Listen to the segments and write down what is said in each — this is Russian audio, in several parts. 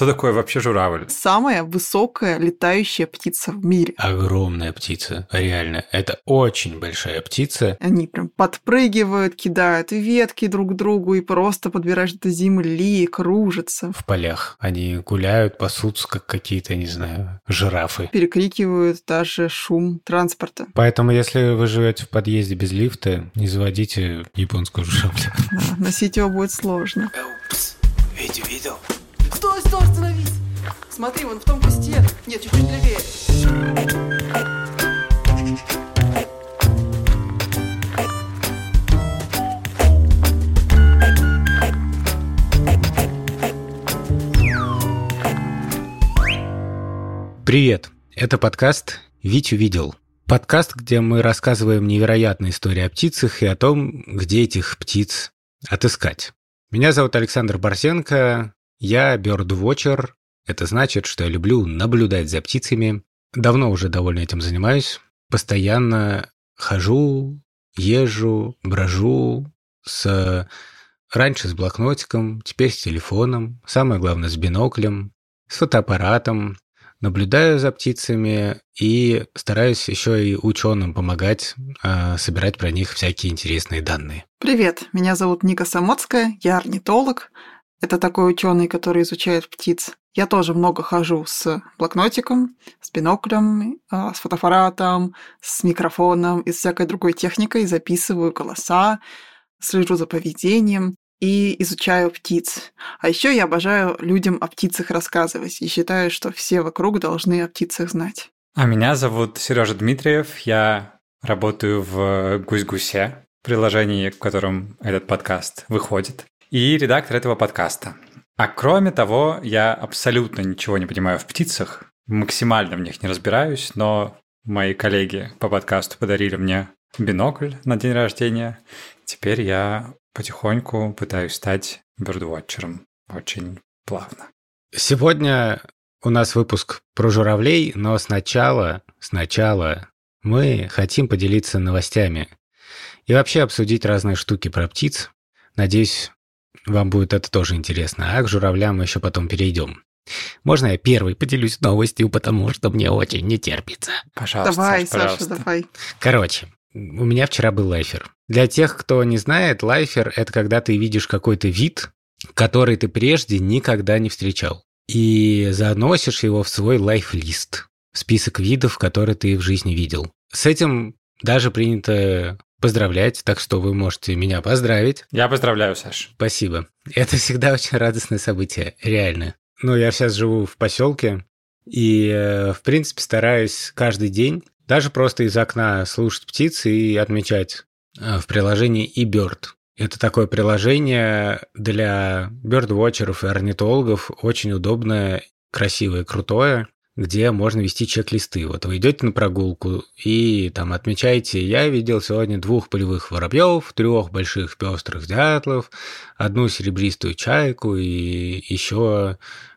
что такое вообще журавль? Самая высокая летающая птица в мире. Огромная птица, реально. Это очень большая птица. Они прям подпрыгивают, кидают ветки друг другу и просто подбирают до земли, кружатся. В полях. Они гуляют, пасутся, как какие-то, не знаю, жирафы. Перекрикивают даже шум транспорта. Поэтому, если вы живете в подъезде без лифта, не заводите японскую журавлю. Да, носить его будет сложно. Упс, Витю видел? Стой, остановись! Смотри, вон в том кусте. Нет, чуть-чуть левее. Привет! Это подкаст «Витю видел». Подкаст, где мы рассказываем невероятные истории о птицах и о том, где этих птиц отыскать. Меня зовут Александр Борзенко, я бёрдвотчер. Это значит, что я люблю наблюдать за птицами. Давно уже довольно этим занимаюсь. Постоянно хожу, езжу, брожу. Раньше с блокнотиком, теперь с телефоном. Самое главное, с биноклем, с фотоаппаратом. Наблюдаю за птицами и стараюсь еще и ученым помогать собирать про них всякие интересные данные. Привет, меня зовут Ника Самоцкая, я орнитолог. Это такой ученый, который изучает птиц. Я тоже много хожу с блокнотиком, с биноклем, с фотоаппаратом, с микрофоном и с всякой другой техникой, записываю голоса, слежу за поведением и изучаю птиц. А еще я обожаю людям о птицах рассказывать и считаю, что все вокруг должны о птицах знать. А меня зовут Сережа Дмитриев, я работаю в «Гусь-гусе», приложении, в котором этот подкаст выходит, и редактор этого подкаста. А кроме того, я абсолютно ничего не понимаю в птицах, максимально в них не разбираюсь, но мои коллеги по подкасту подарили мне бинокль на день рождения. Теперь я потихоньку пытаюсь стать бёрдвотчером. Очень плавно. Сегодня у нас выпуск про журавлей, но сначала мы хотим поделиться новостями и вообще обсудить разные штуки про птиц. Надеюсь, вам будет это тоже интересно. А к журавлям мы еще потом перейдем. Можно я первый поделюсь новостью, потому что мне очень не терпится? Пожалуйста, Давай, Саш, пожалуйста. Саша, давай. Короче, у меня вчера был лайфер. Для тех, кто не знает, лайфер – это когда ты видишь какой-то вид, который ты прежде никогда не встречал, и заносишь его в свой лайфлист, в список видов, которые ты в жизни видел. С этим даже принято поздравлять, так что вы можете меня поздравить. Я поздравляю, Саш. Спасибо. Это всегда очень радостное событие, реально. Ну, я сейчас живу в поселке и, в принципе, стараюсь каждый день даже просто из окна слушать птиц и отмечать в приложении eBird. Это такое приложение для бёрдвотчеров и орнитологов, очень удобное, красивое, крутое, где можно вести чек-листы. Вот вы идете на прогулку и там отмечаете: я видел сегодня 2 полевых воробьев, 3 больших пестрых дятлов, 1 серебристую чайку и еще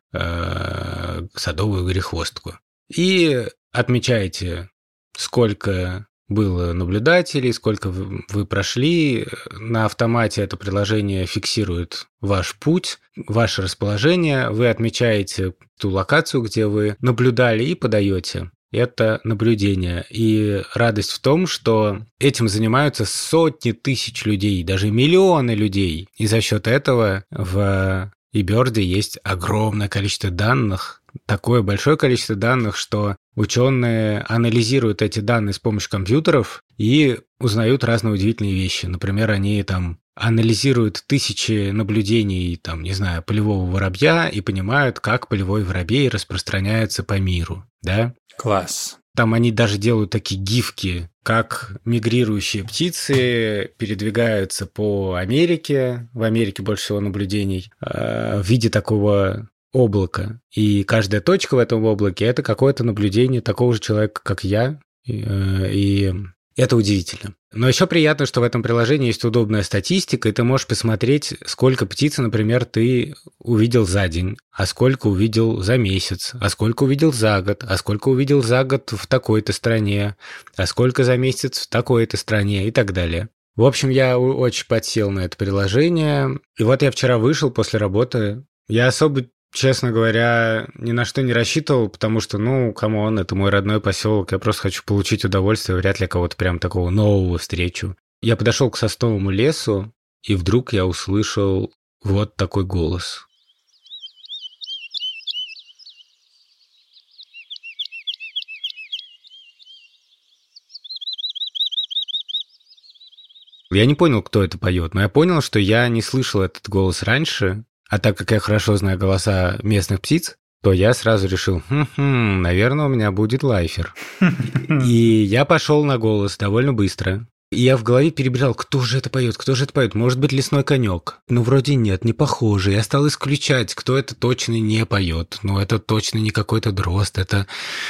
садовую грехвостку. И отмечаете, сколько было наблюдателей, сколько вы прошли. На автомате это приложение фиксирует ваш путь, ваше расположение. Вы отмечаете ту локацию, где вы наблюдали, и подаете это наблюдение. И радость в том, что этим занимаются сотни тысяч людей, даже миллионы людей. И за счет этого в eBird есть огромное количество данных, такое большое количество данных, что ученые анализируют эти данные с помощью компьютеров и узнают разные удивительные вещи. Например, они там анализируют тысячи наблюдений, там, не знаю, полевого воробья и понимают, как полевой воробей распространяется по миру, да? Класс. Там они даже делают такие гифки, как мигрирующие птицы передвигаются по Америке. В Америке больше всего наблюдений в виде такого облака. И каждая точка в этом облаке – это какое-то наблюдение такого же человека, как я. И это удивительно. Но еще приятно, что в этом приложении есть удобная статистика, и ты можешь посмотреть, сколько птиц, например, ты увидел за день, а сколько увидел за месяц, а сколько увидел за год, а сколько увидел за год в такой-то стране, а сколько за месяц в такой-то стране и так далее. В общем, я очень подсел на это приложение. И вот я вчера вышел после работы. Я особо честно говоря, ни на что не рассчитывал, потому что, камон, это мой родной поселок, я просто хочу получить удовольствие, вряд ли кого-то прям такого нового встречу. Я подошел к сосновому лесу, и вдруг я услышал вот такой голос. Я не понял, кто это поет, но я понял, что я не слышал этот голос раньше, а так как я хорошо знаю голоса местных птиц, то я сразу решил, наверное, у меня будет лайфер. И я пошел на голос довольно быстро. И я в голове перебирал, кто же это поет, может быть, лесной конек. Ну, вроде нет, не похоже. Я стал исключать, кто это точно не поет. Ну, это точно не какой-то дрозд, это...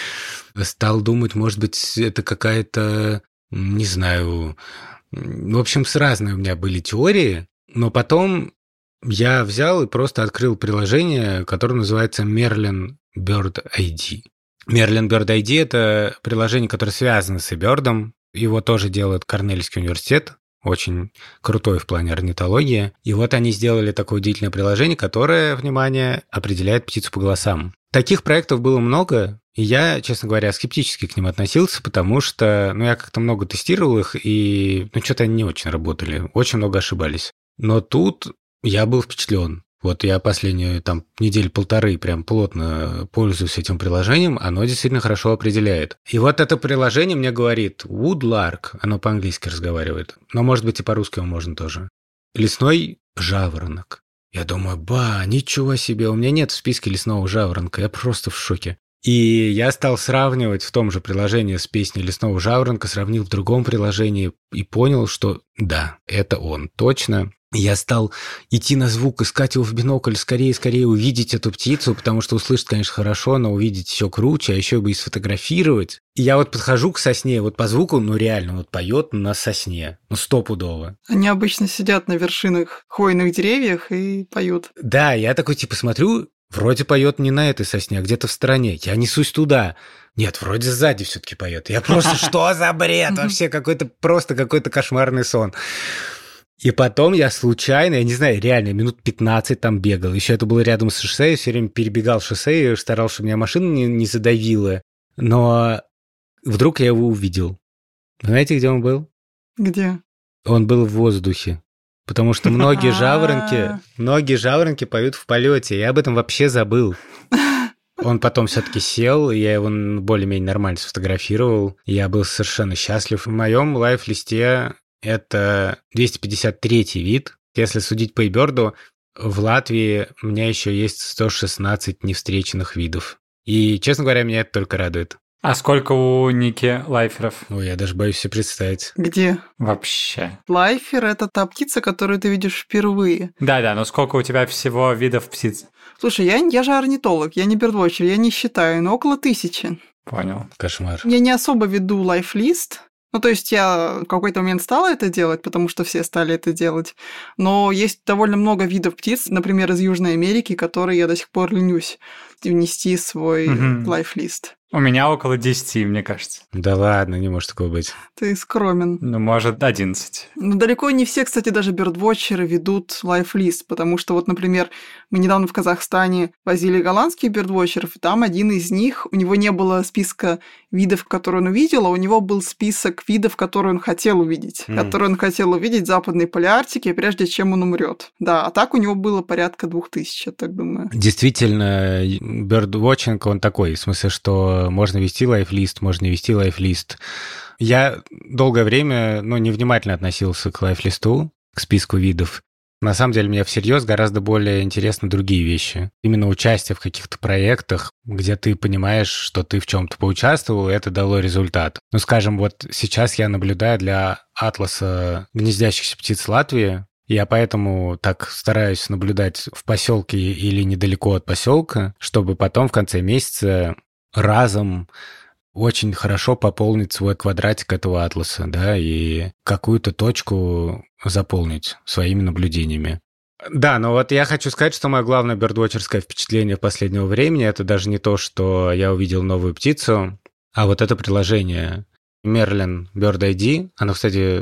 Стал думать, может быть, это какая-то, не знаю... В общем, разные у меня были теории, но потом я взял и просто открыл приложение, которое называется Merlin Bird ID. Merlin Bird ID – это приложение, которое связано с eBird. Его тоже делает Корнельский университет, очень крутой в плане орнитологии. И вот они сделали такое удивительное приложение, которое, внимание, определяет птицу по голосам. Таких проектов было много, и я, честно говоря, скептически к ним относился, потому что, я как-то много тестировал их, и, что-то они не очень работали, очень много ошибались. Но тут я был впечатлен. Вот я последние, недели полторы прям плотно пользуюсь этим приложением, оно действительно хорошо определяет. И вот это приложение мне говорит Woodlark, оно по-английски разговаривает, но, может быть, и по-русски можно тоже. Лесной жаворонок. Я думаю, ничего себе, у меня нет в списке лесного жаворонка, я просто в шоке. И я стал сравнивать в том же приложении с песней лесного жаворонка, сравнил в другом приложении и понял, что да, это он, точно. Я стал идти на звук, искать его в бинокль, скорее увидеть эту птицу, потому что услышать, конечно, хорошо, но увидеть еще круче, а еще бы и сфотографировать. И я подхожу к сосне, по звуку, реально, поет на сосне, стопудово. Они обычно сидят на вершинах хвойных деревьев и поют. Да, я такой, смотрю, вроде поет не на этой сосне, а где-то в стороне. Я несусь туда. Нет, вроде сзади все-таки поет. Я просто, что за бред? Вообще какой-то кошмарный сон. И потом я случайно, я не знаю, реально минут 15 там бегал. Еще это было рядом с шоссе, я все время перебегал шоссе и старался, чтобы меня машина не задавила. Но вдруг я его увидел. Знаете, где он был? Где? Он был в воздухе. Потому что многие жаворонки поют в полете. Я об этом вообще забыл. Он потом все-таки сел, и я его более-менее нормально сфотографировал. Я был совершенно счастлив. В моем лайф-листе это 253-й вид. Если судить по eBird, в Латвии у меня еще есть 116 невстреченных видов. И, честно говоря, меня это только радует. А сколько у Ники лайферов? Ой, я даже боюсь себе представить. Где? Вообще. Лайфер – это та птица, которую ты видишь впервые. Да, но сколько у тебя всего видов птиц? Слушай, я же орнитолог, я не бёрдвотчер, я не считаю, но около 1000. Понял. Кошмар. Я не особо веду лайфлист. То есть я в какой-то момент стала это делать, потому что все стали это делать. Но есть довольно много видов птиц, например, из Южной Америки, которые я до сих пор ленюсь внести в свой лайфлист. У меня около 10, мне кажется. Да ладно, не может такого быть. Ты скромен. Может, 11. Далеко не все, кстати, даже бёрдвотчеры ведут лайфлист, потому что например, мы недавно в Казахстане возили голландских бёрдвотчеров, и там один из них, у него не было списка видов, которые он увидел, а у него был список видов, которые он хотел увидеть. Которые он хотел увидеть в Западной Полярктике, прежде чем он умрет. Да, а так у него было порядка 2000, я так думаю. Действительно, бёрдвотчинг, он такой, в смысле, что можно вести лайфлист, можно не вести лайфлист. Я долгое время, невнимательно относился к лайфлисту, к списку видов. На самом деле, мне всерьез гораздо более интересны другие вещи. Именно участие в каких-то проектах, где ты понимаешь, что ты в чем-то поучаствовал, и это дало результат. Скажем, сейчас я наблюдаю для атласа гнездящихся птиц Латвии. Я поэтому так стараюсь наблюдать в поселке или недалеко от поселка, чтобы потом в конце месяца разом очень хорошо пополнить свой квадратик этого атласа, да, и какую-то точку заполнить своими наблюдениями. Да, но я хочу сказать, что мое главное бёрдвотчерское впечатление последнего времени – это даже не то, что я увидел новую птицу, а это приложение Merlin Bird ID. Оно, кстати,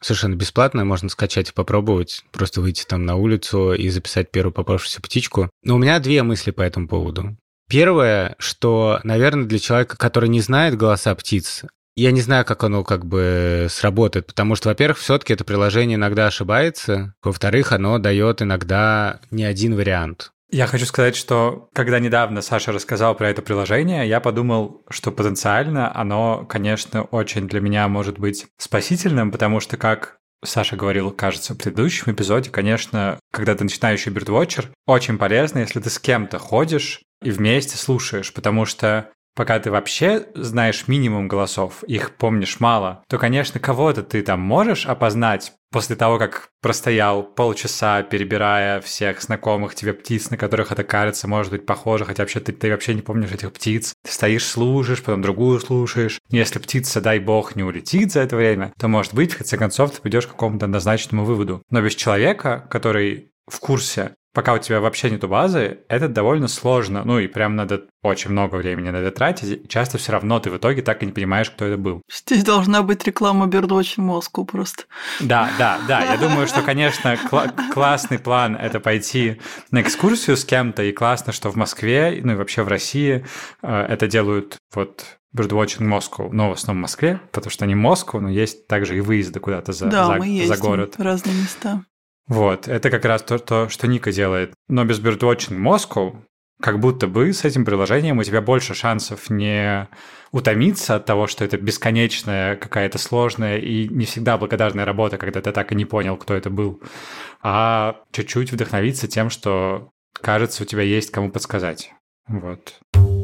совершенно бесплатно, можно скачать и попробовать, просто выйти там на улицу и записать первую попавшуюся птичку. Но у меня две мысли по этому поводу. Первое, что, наверное, для человека, который не знает голоса птиц, я не знаю, как оно как бы сработает, потому что, во-первых, все-таки это приложение иногда ошибается, во-вторых, оно дает иногда не один вариант. Я хочу сказать, что когда недавно Саша рассказал про это приложение, я подумал, что потенциально оно, конечно, очень для меня может быть спасительным, потому что, как Саша говорил, кажется, в предыдущем эпизоде, конечно, когда ты начинающий бирдвотчер, очень полезно, если ты с кем-то ходишь и вместе слушаешь, потому что пока ты вообще знаешь минимум голосов, их помнишь мало, то, конечно, кого-то ты там можешь опознать после того, как простоял полчаса, перебирая всех знакомых тебе птиц, на которых это кажется, может быть, похоже, хотя вообще ты вообще не помнишь этих птиц. Ты стоишь, слушаешь, потом другую слушаешь. Если птица, дай бог, не улетит за это время, то, может быть, в конце концов, ты придешь к какому-то однозначному выводу. Но без человека, который в курсе, пока у тебя вообще нету базы, это довольно сложно. Ну и прям надо очень много времени на это тратить. И часто все равно ты в итоге так и не понимаешь, кто это был. Здесь должна быть реклама Birdwatching Moscow просто. Да. Я думаю, что, конечно, классный план – это пойти на экскурсию с кем-то. И классно, что в Москве, ну и вообще в России это делают вот Birdwatching Moscow, но в основном в Москве, потому что они Москва, но есть также и выезды куда-то за город. В разные места. Вот, это как раз то, что Ника делает. Но без Birdwatching Moscow, как будто бы с этим приложением у тебя больше шансов не утомиться от того, что это бесконечная какая-то сложная и не всегда благодарная работа, когда ты так и не понял, кто это был, а чуть-чуть вдохновиться тем, что, кажется, у тебя есть кому подсказать. Вот.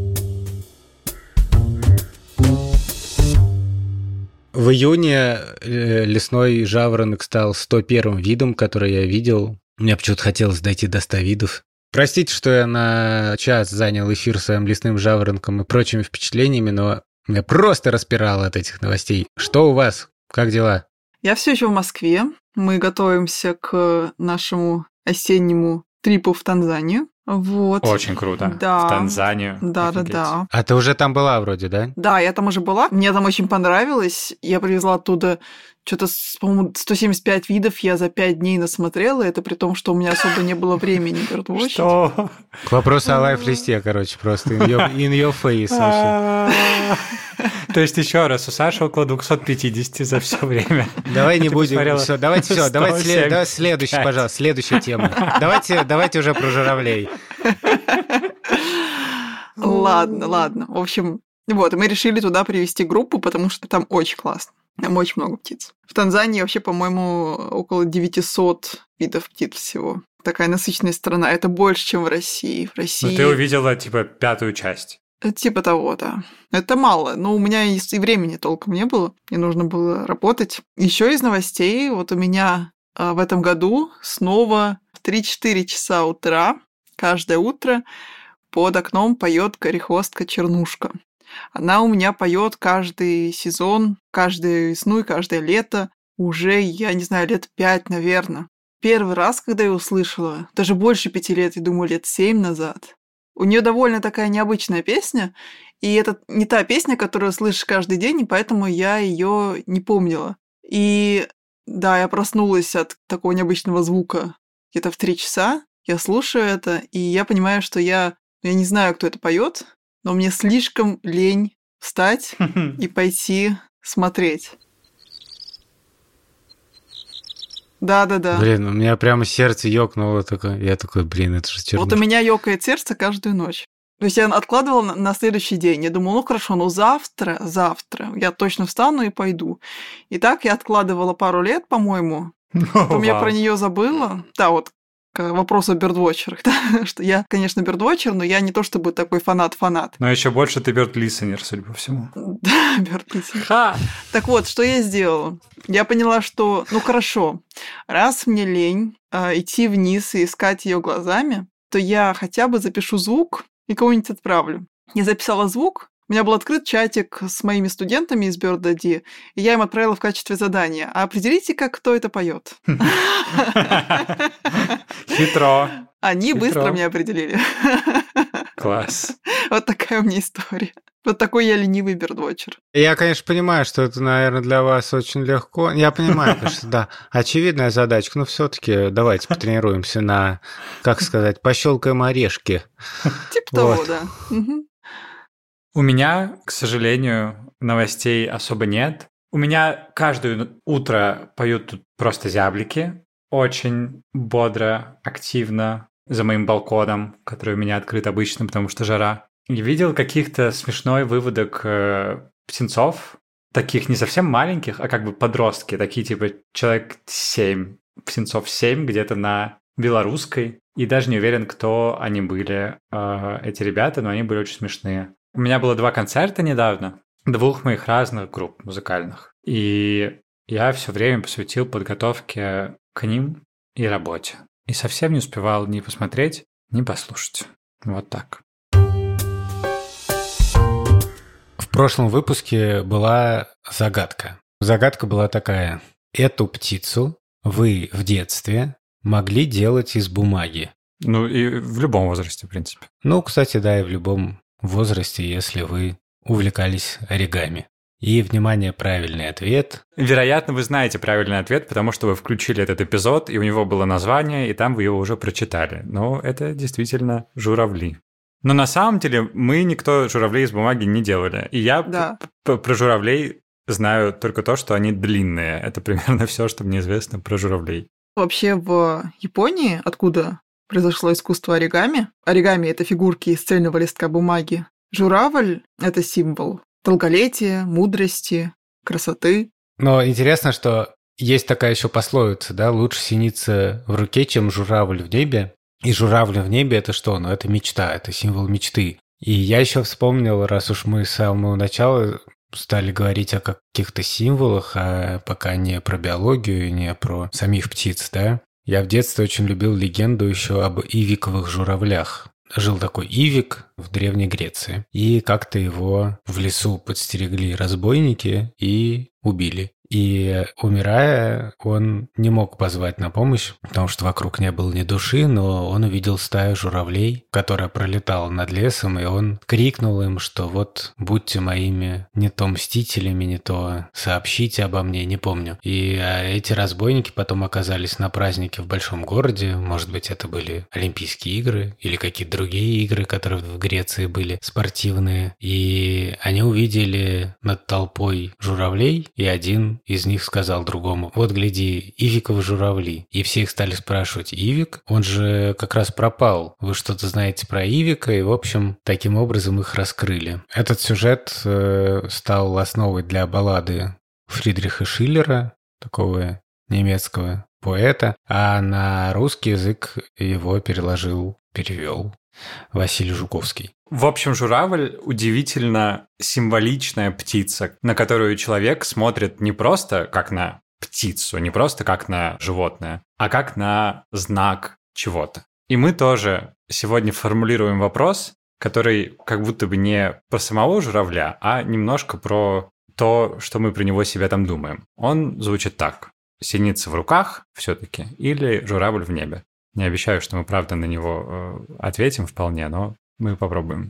В июне лесной жаворонок стал 101-м видом, который я видел. Мне почему-то хотелось дойти до 100 видов. Простите, что я на час занял эфир своим лесным жаворонком и прочими впечатлениями, но меня просто распирало от этих новостей. Что у вас? Как дела? Я все еще в Москве. Мы готовимся к нашему осеннему трипу в Танзанию. Вот. Очень круто. Да. В Танзанию. Да. А ты уже там была вроде, да? Да, я там уже была. Мне там очень понравилось. Я привезла оттуда что-то, по-моему, 175 видов я за 5 дней насмотрела. Это при том, что у меня особо не было времени birdwatching. Что? К вопросу о лайф-листе, короче, просто in your face вообще. То есть, еще раз, у Саши около 250 за все время. Давай не будем. Давайте следующий, пожалуйста, следующая тема. Давайте уже про журавлей. Ладно. В общем, вот, мы решили туда привезти группу, потому что там очень классно. Там очень много птиц. В Танзании вообще, по-моему, около 900 видов птиц всего. Такая насыщенная страна. Это больше, чем в России. В России... Но ты увидела, типа, 5-ю часть. Типа того, да. Это мало, но у меня и времени толком не было. Мне нужно было работать. Еще из новостей, вот у меня в этом году снова в 3-4 часа утра, каждое утро, под окном поет горехвостка-чернушка. Она у меня поет каждый сезон, каждую весну и каждое лето. Уже, я не знаю, лет 5, наверное. Первый раз, когда я услышала, даже больше 5 лет, я думаю, лет 7 назад. У нее довольно такая необычная песня, и это не та песня, которую слышишь каждый день, и поэтому я ее не помнила. И да, я проснулась от такого необычного звука где-то в 3 часа, я слушаю это, и я понимаю, что я не знаю, кто это поет, но мне слишком лень встать и пойти смотреть. Да. Блин, у меня прямо сердце ёкнуло. Я такой, это же чернушка. Вот у меня ёкает сердце каждую ночь. То есть я откладывала на следующий день. Я думала, хорошо, завтра я точно встану и пойду. И так я откладывала пару лет, по-моему. Потом я про нее забыла. Да, вот к вопросу о бирдвотчерах. Да? Что я, конечно, бирдвотчер, но я не то чтобы такой фанат-фанат. Но еще больше ты бирд-листенер, судя по всему. Да, бирд-листенер. Так вот, что я сделала? Я поняла, что, хорошо, раз мне лень идти вниз и искать ее глазами, то я хотя бы запишу звук и кого-нибудь отправлю. Я записала звук, у меня был открыт чатик с моими студентами из BirdID, и я им отправила в качестве задания. А определите-ка, кто это поет. Хитро. Они быстро мне определили. Класс. Вот такая у меня история. Вот такой я ленивый бердвотчер. Я, конечно, понимаю, что это, наверное, для вас очень легко. Я понимаю, конечно, да, очевидная задачка, но все-таки давайте потренируемся на, как сказать, пощелкаем орешки. Типа того, да. У меня, к сожалению, новостей особо нет. У меня каждое утро поют тут просто зяблики. Очень бодро, активно за моим балконом, который у меня открыт обычно, потому что жара. И видел каких-то смешной выводок птенцов, таких не совсем маленьких, а как бы подростки, такие типа человек 7, птенцов 7 где-то на белорусской. И даже не уверен, кто они были, эти ребята, но они были очень смешные. У меня было 2 концерта недавно, 2 моих разных групп музыкальных. И я все время посвятил подготовке к ним и работе. И совсем не успевал ни посмотреть, ни послушать. Вот так. В прошлом выпуске была загадка. Загадка была такая. Эту птицу вы в детстве могли делать из бумаги. Ну и в любом возрасте, в принципе. Ну, кстати, да, и в любом возрасте, если вы увлекались оригами. И, внимание, правильный ответ. Вероятно, вы знаете правильный ответ, потому что вы включили этот эпизод, и у него было название, и там вы его уже прочитали. Но это действительно журавли. Но на самом деле мы никто журавлей из бумаги не делали. И я про журавлей знаю только то, что они длинные. Это примерно все, что мне известно про журавлей. Вообще в Японии, откуда произошло искусство оригами, оригами — это фигурки из цельного листка бумаги, журавль — это символ долголетия, мудрости, красоты. Но интересно, что есть такая еще пословица, да, лучше синица в руке, чем журавль в небе. И журавль в небе — это что? Ну, это мечта, это символ мечты. И я еще вспомнил, раз уж мы с самого начала стали говорить о каких-то символах, а пока не про биологию, не про самих птиц, да. Я в детстве очень любил легенду еще об ивиковых журавлях. Жил такой ивик в Древней Греции. И как-то его в лесу подстерегли разбойники и убили. И, умирая, он не мог позвать на помощь, потому что вокруг не было ни души, но он увидел стаю журавлей, которая пролетала над лесом, и он крикнул им, что вот будьте моими не то мстителями, не то сообщите обо мне, не помню. И эти разбойники потом оказались на празднике в большом городе, может быть, это были Олимпийские игры или какие-то другие игры, которые в Греции были спортивные, и они увидели над толпой журавлей, и один из них сказал другому: вот гляди, ивиковы журавли. И все их стали спрашивать: ивик? Он же как раз пропал. Вы что-то знаете про ивика? И, в общем, таким образом их раскрыли. Этот сюжет стал основой для баллады Фридриха Шиллера, такого немецкого поэта, а на русский язык его перевел Василий Жуковский. В общем, журавль удивительно символичная птица, на которую человек смотрит не просто как на птицу, не просто как на животное, а как на знак чего-то. И мы тоже сегодня формулируем вопрос, который как будто бы не про самого журавля, а немножко про то, что мы про него себя там думаем. Он звучит так: синица в руках все-таки или журавль в небе? Не обещаю, что мы правда на него ответим вполне, но мы попробуем.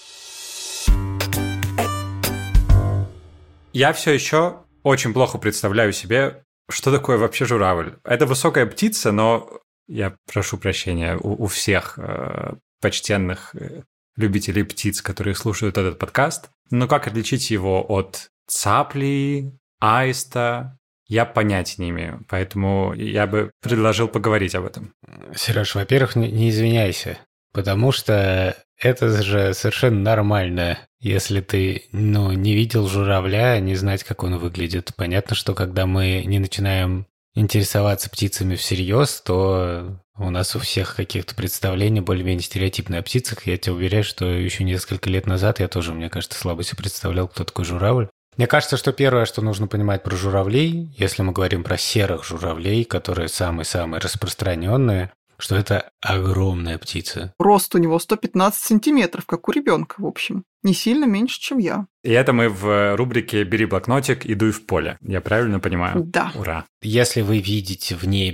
Я все еще очень плохо представляю себе, что такое вообще журавль. Это высокая птица, но я прошу прощения у всех почтенных любителей птиц, которые слушают этот подкаст. Но как отличить его от цапли, аиста? Я понятия не имею, поэтому я бы предложил поговорить об этом. Сереж, во-первых, не извиняйся, потому что это же совершенно нормально, если ты, не видел журавля, не знать, как он выглядит. Понятно, что когда мы не начинаем интересоваться птицами всерьез, то у нас у всех каких-то представлений более-менее стереотипные о птицах. Я тебе уверяю, что еще несколько лет назад я тоже, мне кажется, слабо себе представлял, кто такой журавль. Мне кажется, что первое, что нужно понимать про журавлей, если мы говорим про серых журавлей, которые самые-самые распространенные, что это огромная птица. Рост у него 115 сантиметров, как у ребенка, в общем. Не сильно меньше, чем я. И это мы в рубрике «Бери блокнотик и дуй в поле». Я правильно понимаю? Да. Ура. Если вы видите в небе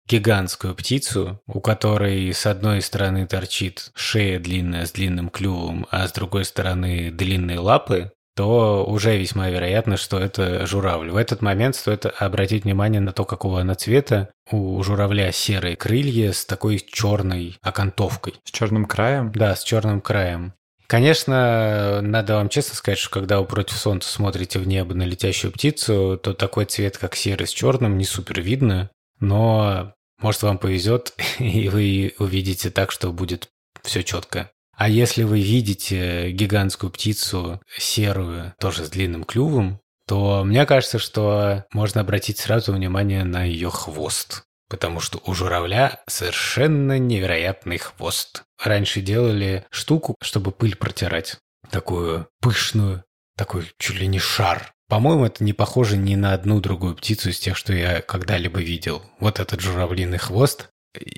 гигантскую птицу, у которой с одной стороны торчит шея длинная с длинным клювом, а с другой стороны длинные лапы, то уже весьма вероятно, что это журавль. В этот момент стоит обратить внимание на то, какого она цвета. У журавля серые крылья с такой черной окантовкой. С черным краем? Да, с черным краем. Конечно, надо вам честно сказать, что когда вы против солнца смотрите в небо на летящую птицу, то такой цвет, как серый с черным, не супер видно, но может вам повезет, и вы увидите так, что будет все четко. А если вы видите гигантскую птицу серую, тоже с длинным клювом, то мне кажется, что можно обратить сразу внимание на ее хвост. Потому что у журавля совершенно невероятный хвост. Раньше делали штуку, чтобы пыль протирать. Такую пышную, такой чуть ли не шар. По-моему, это не похоже ни на одну другую птицу из тех, что я когда-либо видел. Вот этот журавлиный хвост.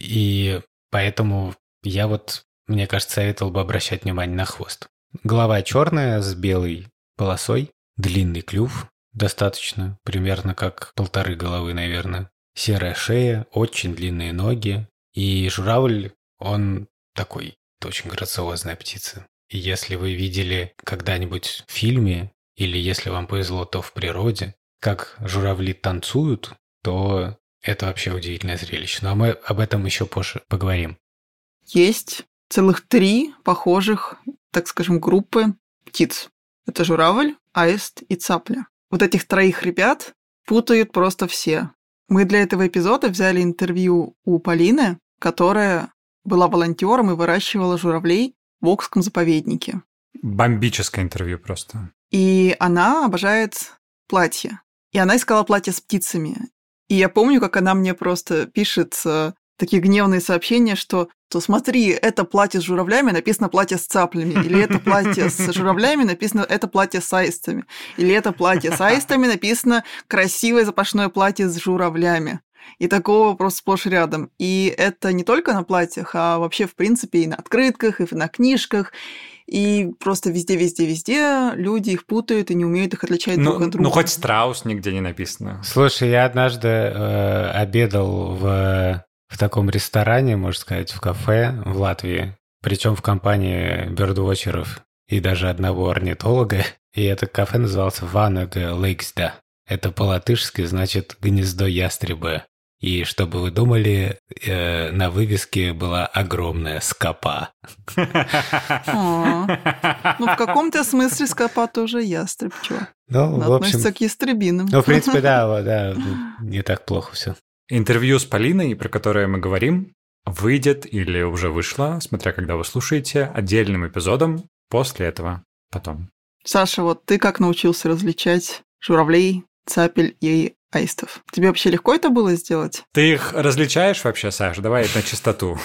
И поэтому я мне кажется, советовал бы обращать внимание на хвост. Голова черная с белой полосой. Длинный клюв достаточно. Примерно как 1,5 головы, наверное. Серая шея, очень длинные ноги. И журавль, он такой, это очень грациозная птица. И если вы видели когда-нибудь в фильме, или если вам повезло, то в природе, как журавли танцуют, то это вообще удивительное зрелище. Но мы об этом еще позже поговорим. Есть целых 3 похожих, так скажем, группы птиц. Это журавль, аист и цапля. Вот этих 3 ребят путают просто все. Мы для этого эпизода взяли интервью у Полины, которая была волонтером и выращивала журавлей в Окском заповеднике. Бомбическое интервью просто. И она обожает платья. И она искала платье с птицами. И я помню, как она мне просто пишет такие гневные сообщения, что смотри, это платье с журавлями, написано платье с цаплями. Или это платье с журавлями, написано это платье с аистами. Или это платье с аистами, написано красивое запашное платье с журавлями. И такого просто сплошь рядом. И это не только на платьях, а вообще, в принципе, и на открытках, и на книжках. И просто везде люди их путают и не умеют их отличать друг от друга. Ну, хоть страус нигде не написано. Слушай, я однажды обедал в таком ресторане, можно сказать, в кафе в Латвии, причем в компании бёрдвотчеров и даже одного орнитолога. И это кафе назывался Ванага Лейксда. Это по-латышски значит «гнездо ястреба». И чтобы вы думали, на вывеске была огромная скопа. Ну, в каком-то смысле скопа тоже ястреб, чё? Ну, в общем... Относится к ястребинам. Ну, в принципе, да, не так плохо все. Интервью с Полиной, про которое мы говорим, выйдет или уже вышло, смотря когда вы слушаете, отдельным эпизодом после этого потом. Саша, вот ты как научился различать журавлей, цапель и аистов? Тебе вообще легко это было сделать? Ты их различаешь вообще, Саш? Давай на чистоту.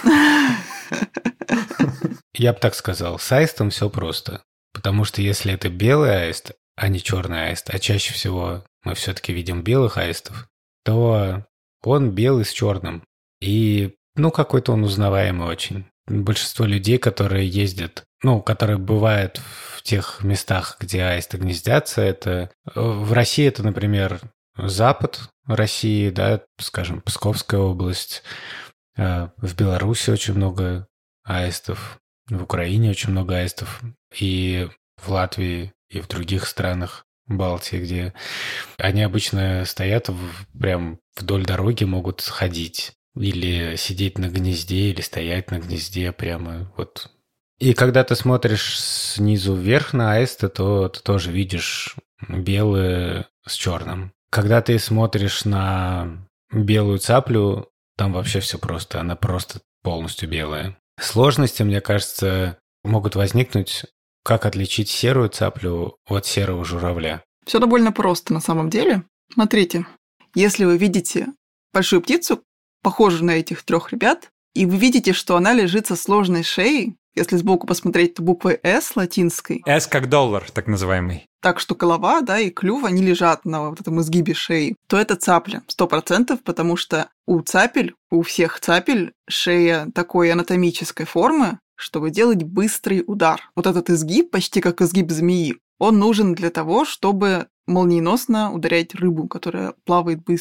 Я бы так сказал, с аистом все просто. Потому что если это белый аист, а не черный аист, а чаще всего мы все-таки видим белых аистов, то он белый с черным. И, какой-то он узнаваемый очень. Большинство людей, которые ездят, которые бывают в тех местах, где аисты гнездятся, это... В России это, например, запад России, да, скажем, Псковская область. В Беларуси очень много аистов. В Украине очень много аистов. И в Латвии, и в других странах Балтии, где они обычно стоят прям вдоль дороги, могут ходить. Или сидеть на гнезде, или стоять на гнезде прямо вот. И когда ты смотришь снизу вверх на аиста, то ты тоже видишь белое с черным. Когда ты смотришь на белую цаплю, там вообще все просто. Она просто полностью белая. Сложности, мне кажется, могут возникнуть, как отличить серую цаплю от серого журавля. Все довольно просто на самом деле. Смотрите, если вы видите большую птицу, похожую на этих 3 ребят, и вы видите, что она лежит со сложной шеей, если сбоку посмотреть, то буквой «С» латинской. «С» как доллар, так называемый. Так что голова, да, и клюв, они лежат на вот этом изгибе шеи. То это цапля, 100%, потому что у всех цапель шея такой анатомической формы, чтобы делать быстрый удар. Вот этот изгиб, почти как изгиб змеи, он нужен для того, чтобы молниеносно ударять рыбу, которая плавает быстро.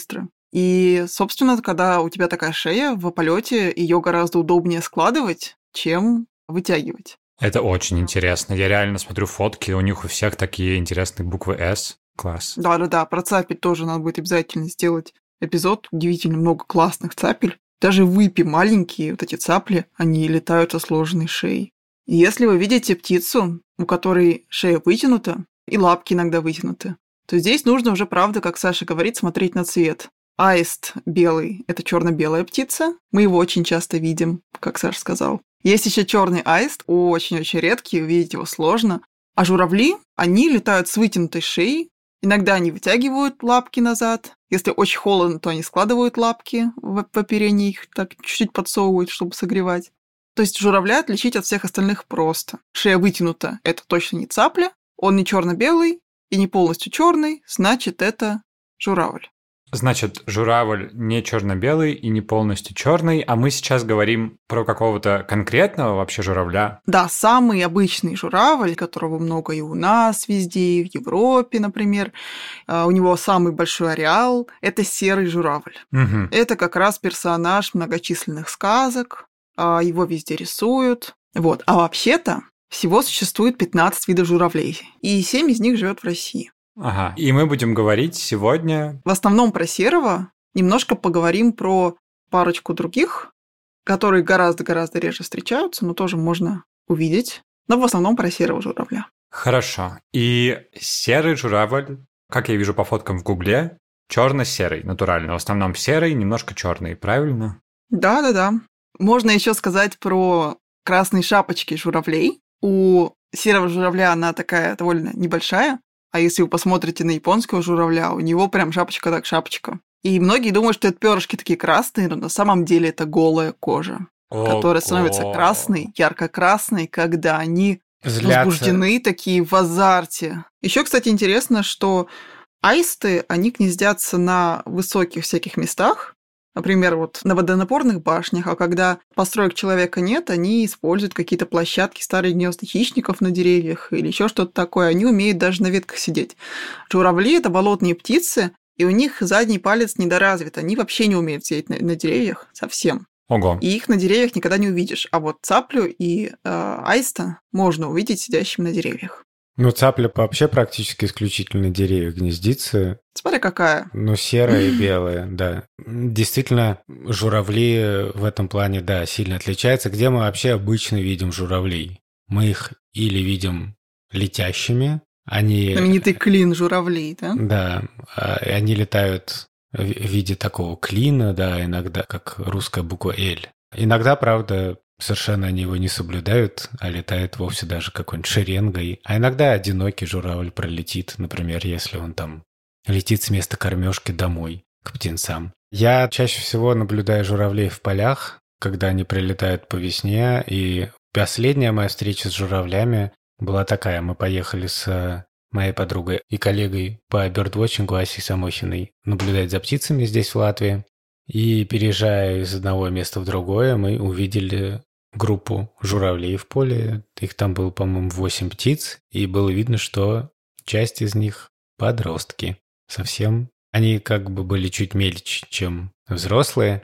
И, собственно, когда у тебя такая шея в полете, ее гораздо удобнее складывать, чем вытягивать. Это очень интересно. Я реально смотрю фотки, у них у всех такие интересные буквы «С». Класс. Да-да-да, про цапель тоже надо будет обязательно сделать эпизод. Удивительно много классных цапель. Даже выпи маленькие, вот эти цапли, они летают со сложенной шеей. И если вы видите птицу, у которой шея вытянута, и лапки иногда вытянуты, то здесь нужно уже, правда, как Саша говорит, смотреть на цвет. Аист белый – это черно-белая птица. Мы его очень часто видим, как Саша сказал. Есть еще черный аист, очень-очень редкий, увидеть его сложно. А журавли, они летают с вытянутой шеей. Иногда они вытягивают лапки назад. Если очень холодно, то они складывают лапки в оперении, их так чуть-чуть подсовывают, чтобы согревать. То есть журавля отличить от всех остальных просто. Шея вытянута – это точно не цапля. Он не черно-белый и не полностью черный, значит, это журавль. Значит, журавль не черно-белый и не полностью черный, а мы сейчас говорим про какого-то конкретного вообще журавля. Да, самый обычный журавль, которого много и у нас везде, и в Европе, например. У него самый большой ареал – это серый журавль. Угу. Это как раз персонаж многочисленных сказок, его везде рисуют. Вот. А вообще-то всего существует 15 видов журавлей, и 7 из них живет в России. Ага. И мы будем говорить сегодня... В основном про серого, немножко поговорим про парочку других, которые гораздо-гораздо реже встречаются, но тоже можно увидеть. Но в основном про серого журавля. Хорошо. И серый журавль, как я вижу по фоткам в Гугле, черно-серый, натурально. В основном серый, немножко черный, правильно? Да-да-да. Можно еще сказать про красные шапочки журавлей. У серого журавля она такая довольно небольшая. А если вы посмотрите на японского журавля, у него прям шапочка так шапочка. И многие думают, что это перышки такие красные, но на самом деле это голая кожа, которая становится красной, ярко-красной, когда они возбуждены, такие в азарте. Еще, кстати, интересно, что аисты, они гнездятся на высоких всяких местах, например, вот на водонапорных башнях, а когда построек человека нет, они используют какие-то площадки, старые гнезда хищников на деревьях или еще что-то такое. Они умеют даже на ветках сидеть. Журавли – это болотные птицы, и у них задний палец недоразвит. Они вообще не умеют сидеть на деревьях совсем. Ого. И их на деревьях никогда не увидишь. А вот цаплю и аиста можно увидеть сидящим на деревьях. Ну, цапля вообще практически исключительно на деревьях гнездится. Смотри, какая. Ну, серая и белая, да. Действительно, журавли в этом плане, да, сильно отличаются. Где мы вообще обычно видим журавлей? Мы их или видим летящими, они... Знаменитый клин журавлей, да? Да, они летают в виде такого клина, да, иногда как русская буква «Л». Иногда, правда, совершенно они его не соблюдают, а летает вовсе даже какой-нибудь шеренгой. А иногда одинокий журавль пролетит, например, если он там летит с места кормежки домой к птенцам. Я чаще всего наблюдаю журавлей в полях, когда они прилетают по весне, и последняя моя встреча с журавлями была такая. Мы поехали с моей подругой и коллегой по бёрдвотчингу Асей Самохиной наблюдать за птицами здесь, в Латвии. И переезжая из одного места в другое, мы увидели группу журавлей в поле. Их там было, по-моему, 8 птиц, и было видно, что часть из них подростки. Совсем. Они как бы были чуть мельче, чем взрослые,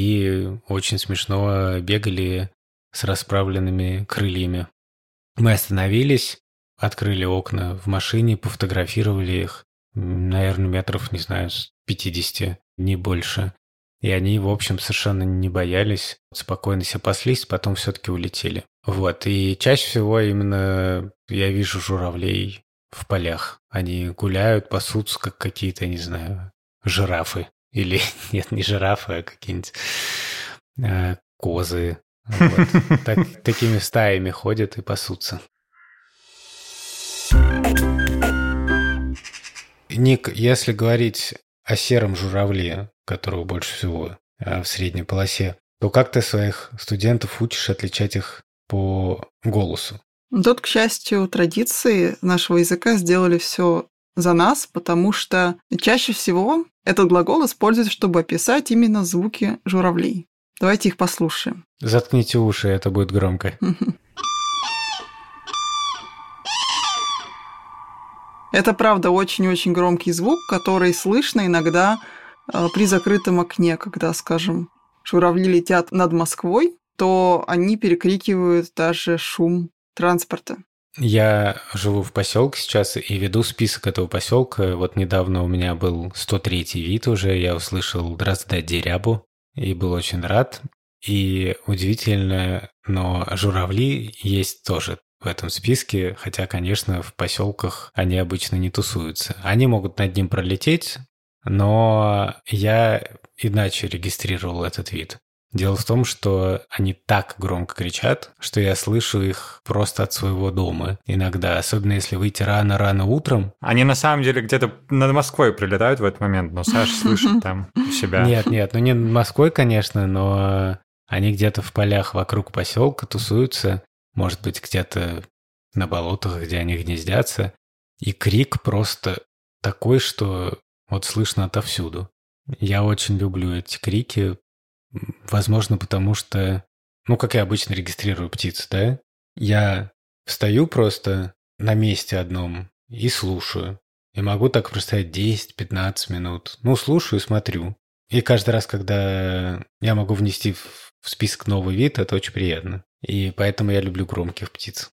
и очень смешно бегали с расправленными крыльями. Мы остановились, открыли окна в машине, пофотографировали их, наверное, метров, не знаю, с 50, не больше. И они, в общем, совершенно не боялись, спокойно себя паслись, потом все-таки улетели. Вот, и чаще всего именно я вижу журавлей в полях. Они гуляют, пасутся, как какие-то, не знаю, жирафы. Или, нет, не жирафы, а какие-нибудь козы. Вот. Такими стаями ходят и пасутся. Ник, если говорить о сером журавле, которого больше всего в средней полосе, то как ты своих студентов учишь отличать их по голосу? Тут, к счастью, традиции нашего языка сделали все за нас, потому что чаще всего этот глагол используется, чтобы описать именно звуки журавлей. Давайте их послушаем. Заткните уши, это будет громко. Это, правда, очень-очень громкий звук, который слышно иногда при закрытом окне, когда, скажем, журавли летят над Москвой, то они перекрикивают даже шум транспорта. Я живу в поселке сейчас и веду список этого поселка. Вот недавно у меня был 103-й вид уже, я услышал «Дрозда дерябу» и был очень рад. И удивительно, но журавли есть тоже в этом списке, хотя, конечно, в поселках они обычно не тусуются. Они могут над ним пролететь, но я иначе регистрировал этот вид. Дело в том, что они так громко кричат, что я слышу их просто от своего дома иногда, особенно если выйти рано-рано утром. Они на самом деле где-то над Москвой прилетают в этот момент, но Саша слышит там себя. Нет, ну не над Москвой, конечно, но они где-то в полях вокруг поселка тусуются, может быть, где-то на болотах, где они гнездятся. И крик просто такой, что вот слышно отовсюду. Я очень люблю эти крики. Возможно, потому что, как я обычно регистрирую птиц, да? Я встаю просто на месте одном и слушаю. И могу так простоять 10-15 минут. Слушаю и смотрю. И каждый раз, когда я могу внести в список новый вид, это очень приятно. И поэтому я люблю громких птиц.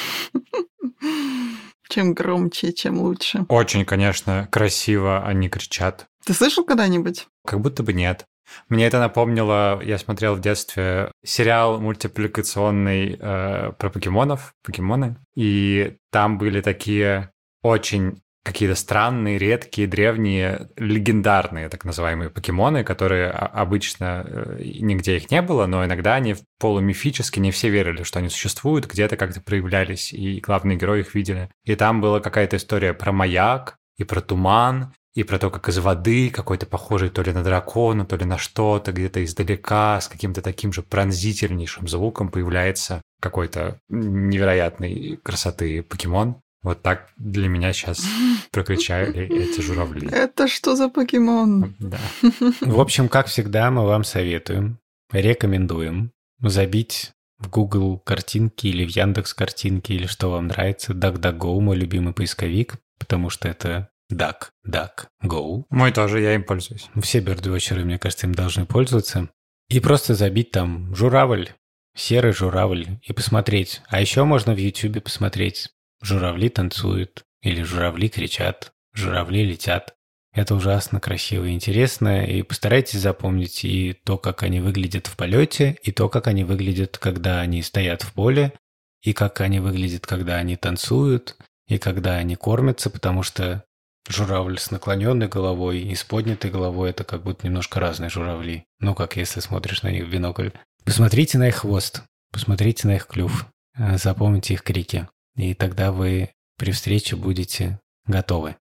Чем громче, чем лучше. Очень, конечно, красиво они кричат. Ты слышал когда-нибудь? Как будто бы нет. Мне это напомнило, я смотрел в детстве сериал мультипликационный про покемоны, и там были такие очень какие-то странные, редкие, древние, легендарные так называемые покемоны, которые обычно нигде их не было, но иногда они полумифически, не все верили, что они существуют, где-то как-то проявлялись, и главные герои их видели. И там была какая-то история про маяк и про туман, и про то, как из воды какой-то похожий то ли на дракона, то ли на что-то, где-то издалека с каким-то таким же пронзительнейшим звуком появляется какой-то невероятной красоты покемон. Вот так для меня сейчас прокричали эти журавли. Это что за покемон? Да. В общем, как всегда, мы вам советуем, рекомендуем забить в Google картинки или в Яндекс картинки, или что вам нравится. DuckDuckGo, мой любимый поисковик, потому что это DuckDuckGo. Мой тоже, я им пользуюсь. Все бёрдвотчеры, мне кажется, им должны пользоваться. И просто забить там журавль, серый журавль, и посмотреть. А еще можно в YouTube посмотреть. Журавли танцуют, или журавли кричат, журавли летят. Это ужасно красиво и интересно, и постарайтесь запомнить и то, как они выглядят в полете, и то, как они выглядят, когда они стоят в поле, и как они выглядят, когда они танцуют, и когда они кормятся, потому что журавль с наклоненной головой и с поднятой головой – это как будто немножко разные журавли. Как если смотришь на них в бинокль. Посмотрите на их хвост, посмотрите на их клюв, запомните их крики. И тогда вы при встрече будете готовы.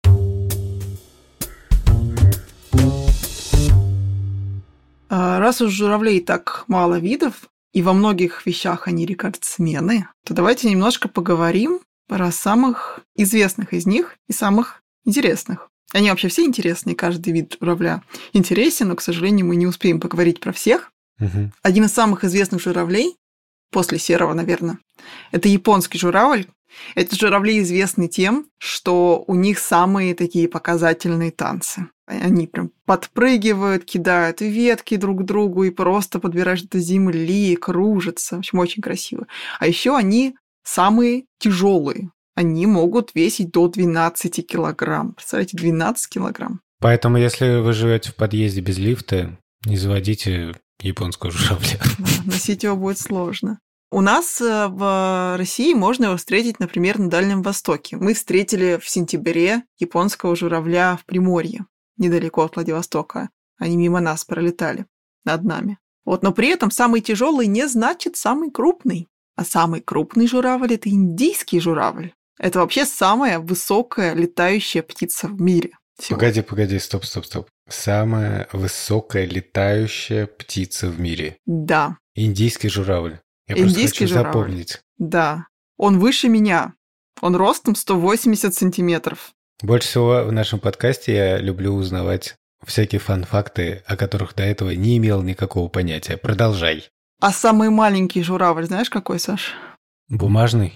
Раз уж журавлей так мало видов, и во многих вещах они рекордсмены, то давайте немножко поговорим про самых известных из них и самых интересных. Они вообще все интересные, каждый вид журавля интересен, но, к сожалению, мы не успеем поговорить про всех. Угу. Один из самых известных журавлей, после серого, наверное, это японский журавль. Эти журавли известны тем, что у них самые такие показательные танцы. Они прям подпрыгивают, кидают ветки друг другу и просто подбирают до земли, кружатся. В общем, очень красиво. А еще они самые тяжелые. Они могут весить до 12 килограмм. Представляете, 12 килограмм. Поэтому, если вы живете в подъезде без лифта, не заводите японского журавля. Носить его будет сложно. У нас в России можно его встретить, например, на Дальнем Востоке. Мы встретили в сентябре японского журавля в Приморье, недалеко от Владивостока. Они мимо нас пролетали, над нами. Но при этом самый тяжелый не значит самый крупный. А самый крупный журавль – это индийский журавль. Это вообще самая высокая летающая птица в мире. Погоди, стоп. Самая высокая летающая птица в мире. Да. Индийский журавль. Я Индийский просто хочу запомнить. Да. Он выше меня. Он ростом 180 сантиметров. Больше всего в нашем подкасте я люблю узнавать всякие фан-факты, о которых до этого не имел никакого понятия. Продолжай. А самый маленький журавль, знаешь, какой, Саш? Бумажный?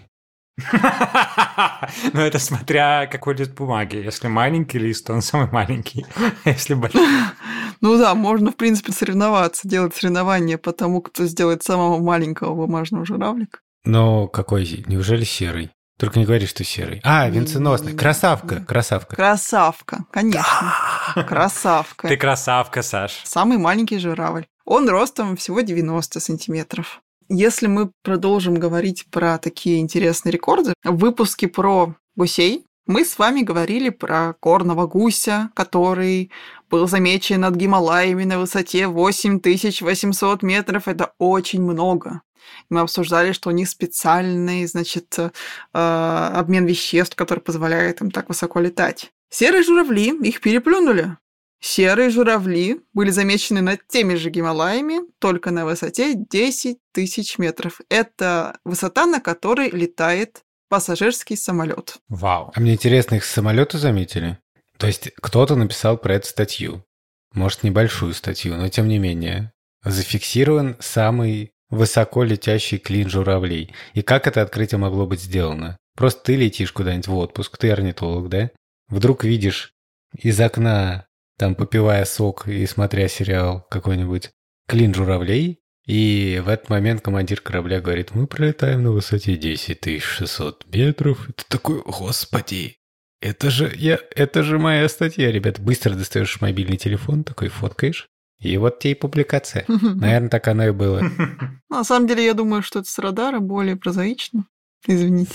Ну, это смотря какой лист бумаги. Если маленький лист, то он самый маленький. Если большой. Ну да, можно, в принципе, соревноваться, делать соревнования по тому, кто сделает самого маленького бумажного журавлика. Но какой? Неужели серый? Только не говори, что серый. А, венценосный. Красавка. Красавка, конечно. Красавка. Ты красавка, Саш. Самый маленький журавль. Он ростом всего 90 сантиметров. Если мы продолжим говорить про такие интересные рекорды, в выпуске про гусей мы с вами говорили про горного гуся, который был замечен над Гималаями на высоте 8800 метров. Это очень много. Мы обсуждали, что у них специальный, обмен веществ, который позволяет им так высоко летать. Серые журавли их переплюнули. Серые журавли были замечены над теми же Гималаями, только на высоте 10 тысяч метров. Это высота, на которой летает пассажирский самолет. Вау. А мне интересно, их с самолета заметили? То есть кто-то написал про эту статью. Может, небольшую статью, но тем не менее. Зафиксирован самый высоко летящий клин журавлей. И как это открытие могло быть сделано? Просто ты летишь куда-нибудь в отпуск, ты орнитолог, да? Вдруг видишь из окна, там, попивая сок и смотря сериал какой-нибудь, клин журавлей, и в этот момент командир корабля говорит: мы пролетаем на высоте 10 600 метров. И ты такой: господи, это же моя статья, ребят. Быстро достаешь мобильный телефон, такой фоткаешь, и вот тебе и публикация. Наверное, так оно и было. На самом деле, я думаю, что это с радара более прозаично. Извините.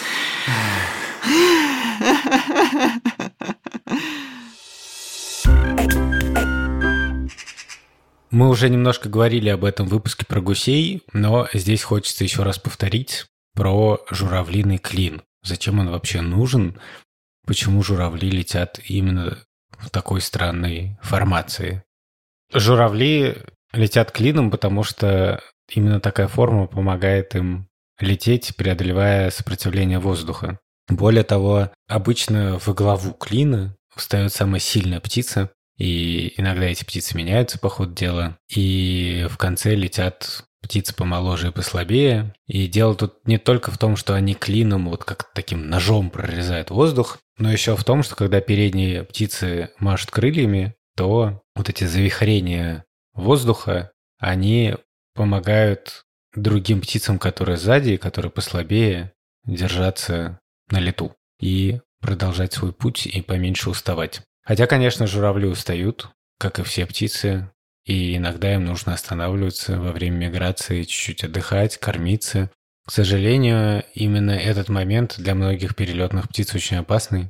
Мы уже немножко говорили об этом в выпуске про гусей, но здесь хочется еще раз повторить про журавлиный клин. Зачем он вообще нужен? Почему журавли летят именно в такой странной формации? Журавли летят клином, потому что именно такая форма помогает им лететь, преодолевая сопротивление воздуха. Более того, обычно во главу клина встает самая сильная птица, и иногда эти птицы меняются по ходу дела, и в конце летят птицы помоложе и послабее. И дело тут не только в том, что они клином, вот как таким ножом прорезают воздух, но еще в том, что когда передние птицы машут крыльями, то вот эти завихрения воздуха, они помогают другим птицам, которые сзади, которые послабее, держаться на лету и продолжать свой путь и поменьше уставать. Хотя, конечно, журавли устают, как и все птицы, и иногда им нужно останавливаться во время миграции, чуть-чуть отдыхать, кормиться. К сожалению, именно этот момент для многих перелетных птиц очень опасный,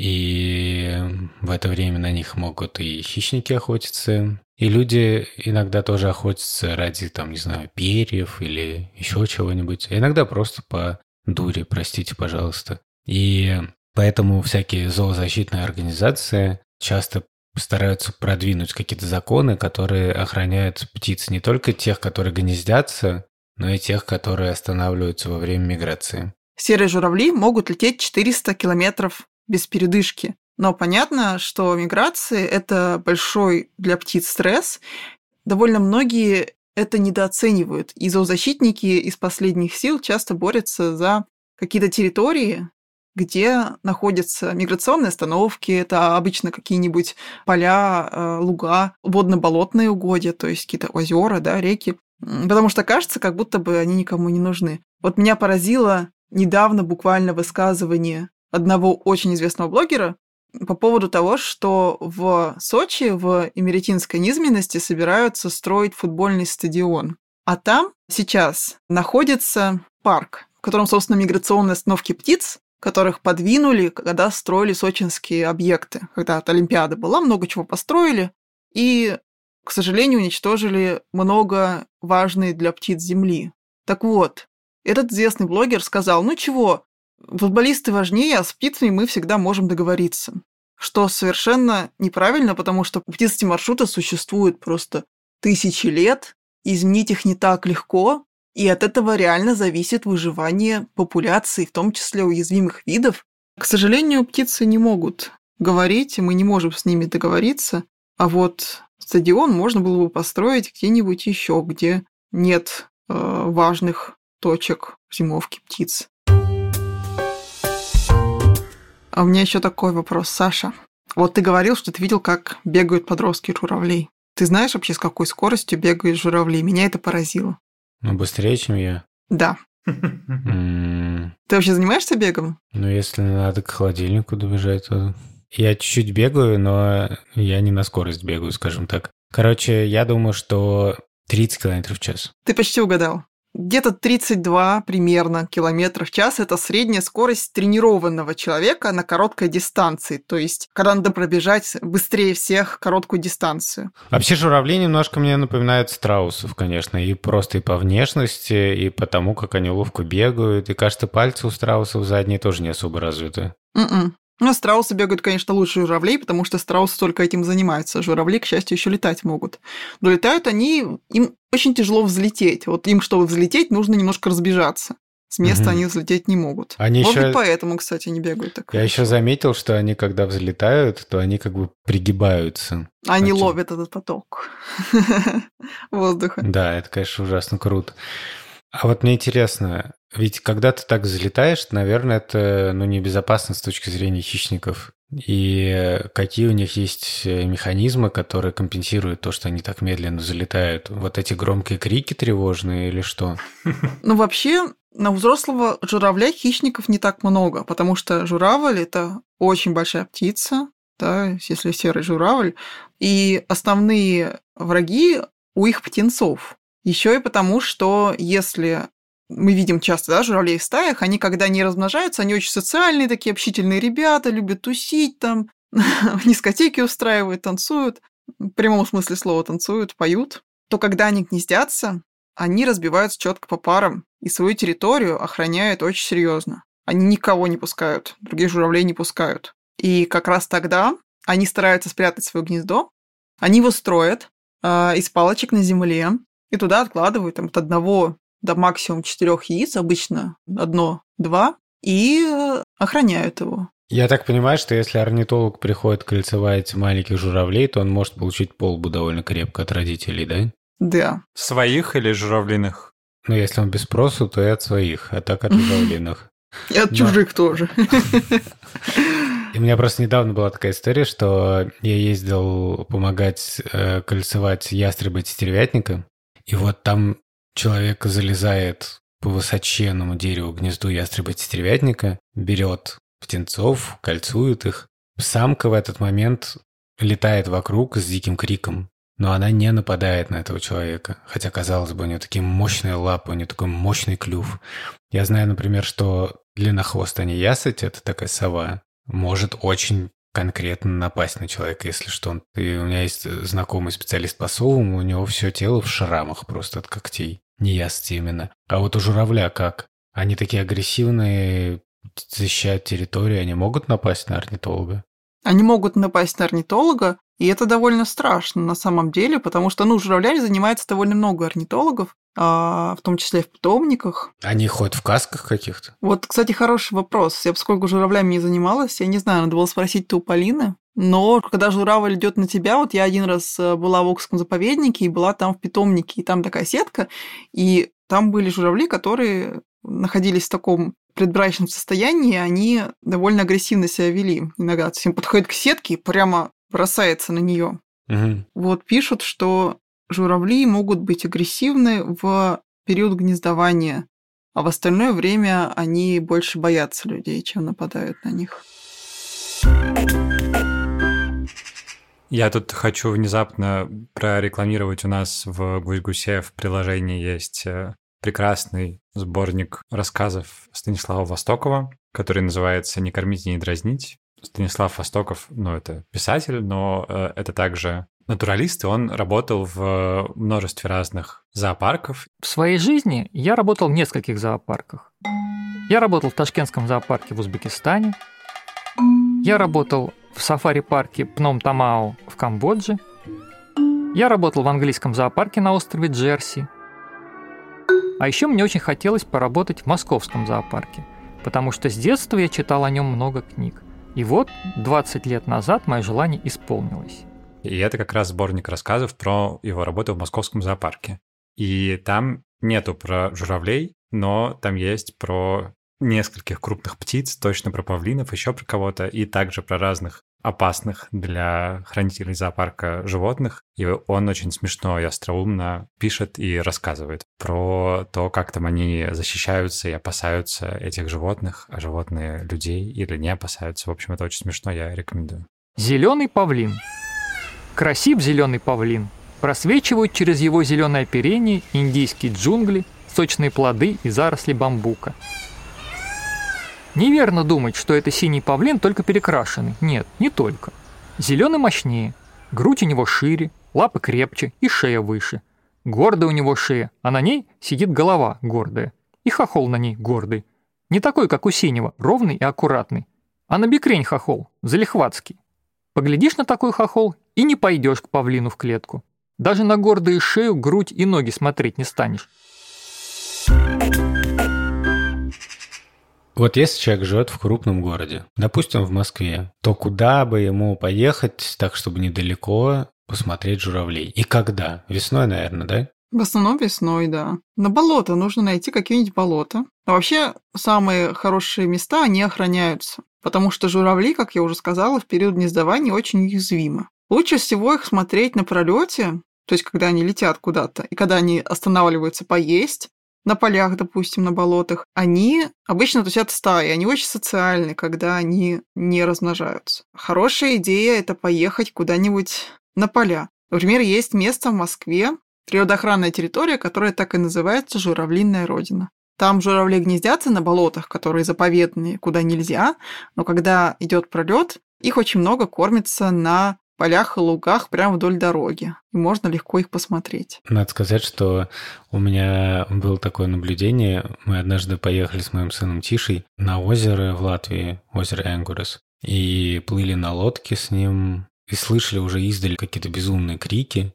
и в это время на них могут и хищники охотиться, и люди иногда тоже охотятся ради, перьев или еще чего-нибудь. Иногда просто по дуре, простите, пожалуйста. И поэтому всякие зоозащитные организации часто стараются продвинуть какие-то законы, которые охраняют птиц, не только тех, которые гнездятся, но и тех, которые останавливаются во время миграции. Серые журавли могут лететь 400 километров без передышки. Но понятно, что миграция – это большой для птиц стресс. Довольно многие это недооценивают. И зоозащитники из последних сил часто борются за какие-то территории, где находятся миграционные остановки, это обычно какие-нибудь поля, луга, водно-болотные угодья, то есть какие-то озера, да, реки, потому что кажется, как будто бы они никому не нужны. Вот меня поразило недавно буквально высказывание одного очень известного блогера по поводу того, что в Сочи, в Имеретинской низменности собираются строить футбольный стадион. А там сейчас находится парк, в котором, собственно, миграционные остановки птиц, которых подвинули, когда строили сочинские объекты. Когда от Олимпиады была, много чего построили, и, к сожалению, уничтожили много важной для птиц земли. Так вот, этот известный блогер сказал: футболисты важнее, а с птицами мы всегда можем договориться. Что совершенно неправильно, потому что птицы маршрута существуют просто тысячи лет, изменить их не так легко, и от этого реально зависит выживание популяции, в том числе уязвимых видов. К сожалению, птицы не могут говорить, и мы не можем с ними договориться. А вот стадион можно было бы построить где-нибудь еще, где нет важных точек зимовки птиц. А у меня еще такой вопрос, Саша. Вот ты говорил, что ты видел, как бегают подростки журавлей. Ты знаешь вообще, с какой скоростью бегают журавли? Меня это поразило. Ну, быстрее, чем я. Да. Ты вообще занимаешься бегом? Ну, если надо к холодильнику добежать, то... Я чуть-чуть бегаю, но я не на скорость бегаю, скажем так. Короче, я думаю, что 30 км в час. Ты почти угадал. Где-то 32 примерно километра в час – это средняя скорость тренированного человека на короткой дистанции. То есть, когда надо пробежать быстрее всех короткую дистанцию. Вообще журавли немножко мне напоминают страусов, конечно. И просто и по внешности, и по тому, как они ловко бегают. И, кажется, пальцы у страусов задние тоже не особо развиты. Ну, страусы бегают, конечно, лучше журавлей, потому что страусы только этим занимаются. Журавли, к счастью, еще летать могут. Но летают они, им очень тяжело взлететь. Вот им, чтобы взлететь, нужно немножко разбежаться. С места они взлететь не могут. Может быть, поэтому, кстати, они бегают так. Я еще заметил, что они, когда взлетают, то они как бы пригибаются. Они ловят этот поток воздуха. Да, это, конечно, ужасно круто. А вот мне интересно, ведь когда ты так взлетаешь, наверное, это небезопасно с точки зрения хищников. И какие у них есть механизмы, которые компенсируют то, что они так медленно взлетают? Вот эти громкие крики тревожные или что? Ну, вообще, на взрослого журавля хищников не так много, потому что журавль – это очень большая птица, да, если серый журавль, и основные враги у их птенцов. Еще и потому, что если мы видим часто, да, журавлей в стаях, они, когда не размножаются, они очень социальные, такие общительные ребята, любят тусить там, дискотеки устраивают, танцуют, в прямом смысле слова танцуют, поют, то когда они гнездятся, они разбиваются четко по парам и свою территорию охраняют очень серьезно. Они никого не пускают, других журавлей не пускают. И как раз тогда они стараются спрятать свое гнездо, они его строят из палочек на земле, и туда откладывают там, от 1 до максимум 4 яиц, обычно 1-2, и охраняют его. Я так понимаю, что если орнитолог приходит кольцевать маленьких журавлей, то он может получить полбу довольно крепко от родителей, да? Да. Своих или журавлиных? Ну, если он без спросу, то и от своих, а так от журавлиных. И от чужих тоже. И у меня просто недавно была такая история, что я ездил помогать кольцевать ястреба-стервятника, и вот там человек залезает по высоченному дереву к гнезду ястреба-стервятника, берет птенцов, кольцует их. Самка в этот момент летает вокруг с диким криком, но она не нападает на этого человека. Хотя, казалось бы, у нее такие мощные лапы, у нее такой мощный клюв. Я знаю, например, что длиннохвостая неясыть, это такая сова, может очень конкретно напасть на человека, если что. И у меня есть знакомый специалист по совам, у него все тело в шрамах просто от когтей. Неясыть именно. А вот у журавля как? Они такие агрессивные, защищают территорию, они могут напасть на орнитолога? Они могут напасть на орнитолога, и это довольно страшно на самом деле, потому что, журавлями занимается довольно много орнитологов, в том числе в питомниках. Они ходят в касках каких-то? Вот, кстати, хороший вопрос. Я, поскольку журавлями не занималась, я не знаю, надо было спросить-то у Полины. Но когда журавль идет на тебя, вот я один раз была в Окском заповеднике и была там в питомнике, и там такая сетка, и там были журавли, которые находились в таком предбрачном состоянии, они довольно агрессивно себя вели. Иногда всем подходит к сетке и прямо бросается на нее. Угу. Вот пишут, что журавли могут быть агрессивны в период гнездования, а в остальное время они больше боятся людей, чем нападают на них. Я тут хочу внезапно прорекламировать. У нас в Гусь-Гусе в приложении есть прекрасный сборник рассказов Станислава Востокова, который называется «Не кормить и не дразнить». Станислав Востоков, это писатель, но это также натуралист, и он работал в множестве разных зоопарков. В своей жизни я работал в нескольких зоопарках. Я работал в Ташкентском зоопарке в Узбекистане. Я работал в сафари-парке Пном-Тамао в Камбодже. Я работал в английском зоопарке на острове Джерси. А еще мне очень хотелось поработать в московском зоопарке, потому что с детства я читал о нем много книг. И вот 20 лет назад мое желание исполнилось. И это как раз сборник рассказов про его работу в московском зоопарке. И там нету про журавлей, но там есть про нескольких крупных птиц, точно про павлинов, еще про кого-то, и также про разных опасных для хранителей зоопарка животных, и он очень смешно и остроумно пишет и рассказывает про то, как там они защищаются и опасаются этих животных, а животные людей или не опасаются. В общем, это очень смешно, я рекомендую. Зеленый павлин. Красив зеленый павлин. Просвечивают через его зеленое оперение индийские джунгли, сочные плоды и заросли бамбука. Неверно думать, что это синий павлин, только перекрашенный. Нет, не только. Зеленый мощнее, грудь у него шире, лапы крепче и шея выше. Гордая у него шея, а на ней сидит голова гордая. И хохол на ней гордый. Не такой, как у синего, ровный и аккуратный. А на бекрень хохол, залихватский. Поглядишь на такой хохол и не пойдешь к павлину в клетку. Даже на гордую шею, грудь и ноги смотреть не станешь. Вот если человек живет в крупном городе, допустим, в Москве, то куда бы ему поехать, так, чтобы недалеко посмотреть журавлей? И когда? Весной, наверное, да? В основном весной, да. На болото нужно найти какие-нибудь болота. А вообще, самые хорошие места, они охраняются. Потому что журавли, как я уже сказала, в период гнездования очень уязвимы. Лучше всего их смотреть на пролете, то есть когда они летят куда-то, и когда они останавливаются поесть, на полях, допустим, на болотах, они обычно тусят стаи, они очень социальны, когда они не размножаются. Хорошая идея – это поехать куда-нибудь на поля. Например, есть место в Москве, природоохранная территория, которая так и называется «Журавлиная родина». Там журавли гнездятся на болотах, которые заповедные, куда нельзя, но когда идет пролет, их очень много кормится на полях и лугах прямо вдоль дороги, и можно легко их посмотреть. Надо сказать, что у меня было такое наблюдение. Мы однажды поехали с моим сыном Тишей на озеро в Латвии, озеро Энгурес, и плыли на лодке с ним, и слышали уже издали какие-то безумные крики,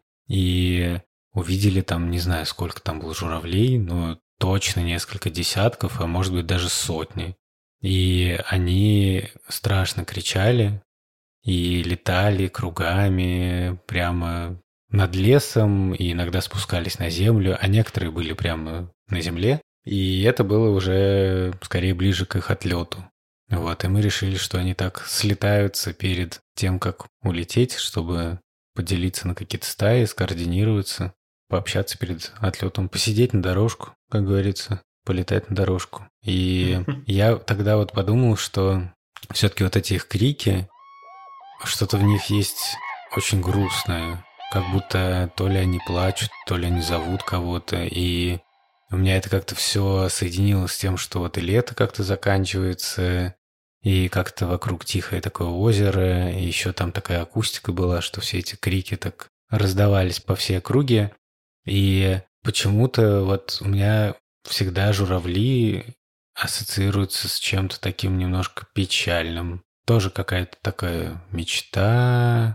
и увидели там, не знаю, сколько там было журавлей, но точно несколько десятков, а может быть даже сотни. И они страшно кричали, и летали кругами прямо над лесом, и иногда спускались на землю, а некоторые были прямо на земле. И это было уже скорее ближе к их отлету. Вот, и мы решили, что они так слетаются перед тем, как улететь, чтобы поделиться на какие-то стаи, скоординироваться, пообщаться перед отлетом, посидеть на дорожку, как говорится, полетать на дорожку. И я тогда вот подумал, что все-таки вот эти их крики, что-то в них есть очень грустное, как будто то ли они плачут, то ли они зовут кого-то, и у меня это как-то все соединилось с тем, что вот и лето как-то заканчивается, и как-то вокруг тихое такое озеро, и еще там такая акустика была, что все эти крики так раздавались по всей округе, и почему-то вот у меня всегда журавли ассоциируются с чем-то таким немножко печальным. Тоже какая-то такая мечта,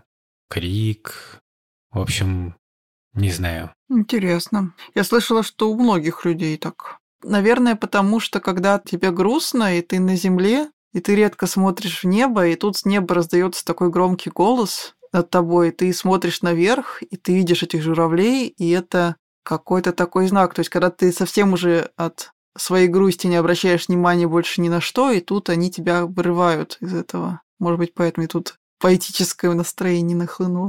крик. В общем, не знаю. Интересно. Я слышала, что у многих людей так. Наверное, потому что когда тебе грустно, и ты на земле, и ты редко смотришь в небо, и тут с неба раздается такой громкий голос над тобой, и ты смотришь наверх, и ты видишь этих журавлей, и это какой-то такой знак. То есть, когда ты совсем уже от своей грусти не обращаешь внимания больше ни на что, и тут они тебя вырывают из этого. Может быть, поэтому и тут поэтическое настроение нахлынуло.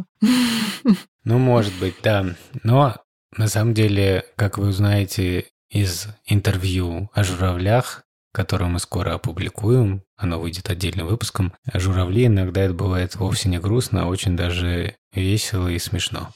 Ну, может быть, да. Но на самом деле, как вы узнаете из интервью о журавлях, которое мы скоро опубликуем, оно выйдет отдельным выпуском, журавли иногда это бывает вовсе не грустно, а очень даже весело и смешно.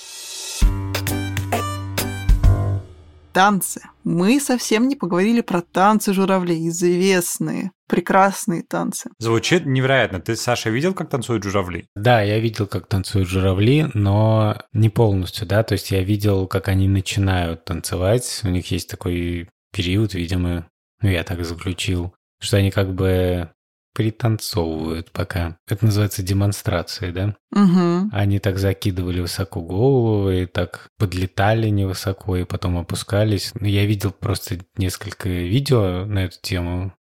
Танцы. Мы совсем не поговорили про танцы журавлей, известные, прекрасные танцы. Звучит невероятно. Ты, Саша, видел, как танцуют журавли? Да, я видел, как танцуют журавли, но не полностью, да, то есть я видел, как они начинают танцевать, у них есть такой период, видимо, ну я так заключил, что они как бы пританцовывают пока. Это называется демонстрацией, да? Угу. Они так закидывали высоко голову и так подлетали невысоко и потом опускались. Я видел просто несколько видео на эту тему.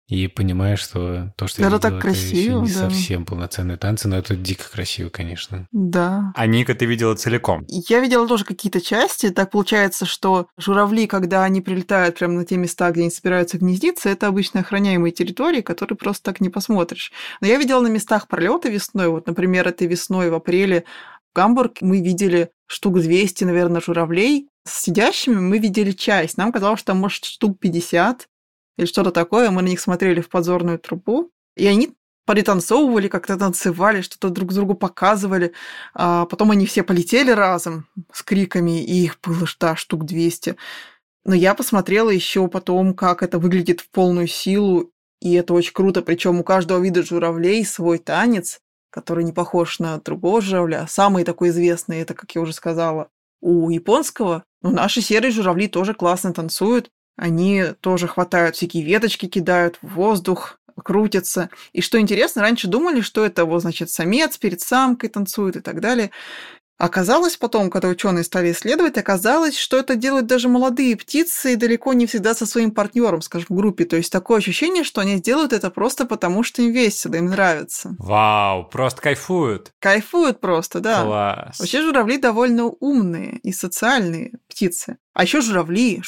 и понимаешь, что то, что Это я так видел, красиво, это еще не да. совсем полноценные танцы, но это дико красиво, конечно. Да. А Ника ты видела целиком? Я видела тоже какие-то части. Так получается, что журавли, когда они прилетают прямо на те места, где они собираются гнездиться, это обычно охраняемые территории, которые просто так не посмотришь. Но я видела на местах пролета весной. Вот, например, этой весной в апреле в Гамбург мы видели штук 200, наверное, журавлей. С сидящими мы видели часть. Нам казалось, что там, может, штук 50 или что-то такое. Мы на них смотрели в подзорную трубу, и они пританцовывали, как-то танцевали, что-то друг другу показывали. А потом они все полетели разом с криками, и их было штук 200. Но я посмотрела еще потом, как это выглядит в полную силу, и это очень круто. Причем у каждого вида журавлей свой танец, который не похож на другого журавля. Самый такой известный, это, как я уже сказала, у японского. Но наши серые журавли тоже классно танцуют. Они тоже хватают всякие веточки, кидают в воздух, крутятся. И что интересно, раньше думали, что это, вот, значит, самец перед самкой танцует и так далее. Оказалось потом, когда ученые стали исследовать, оказалось, что это делают даже молодые птицы и далеко не всегда со своим партнером, скажем, в группе. То есть такое ощущение, что они делают это просто потому, что им весело, им нравится. Вау, просто кайфуют. Кайфуют просто, да. Класс. Вообще журавли довольно умные и социальные птицы. А еще журавли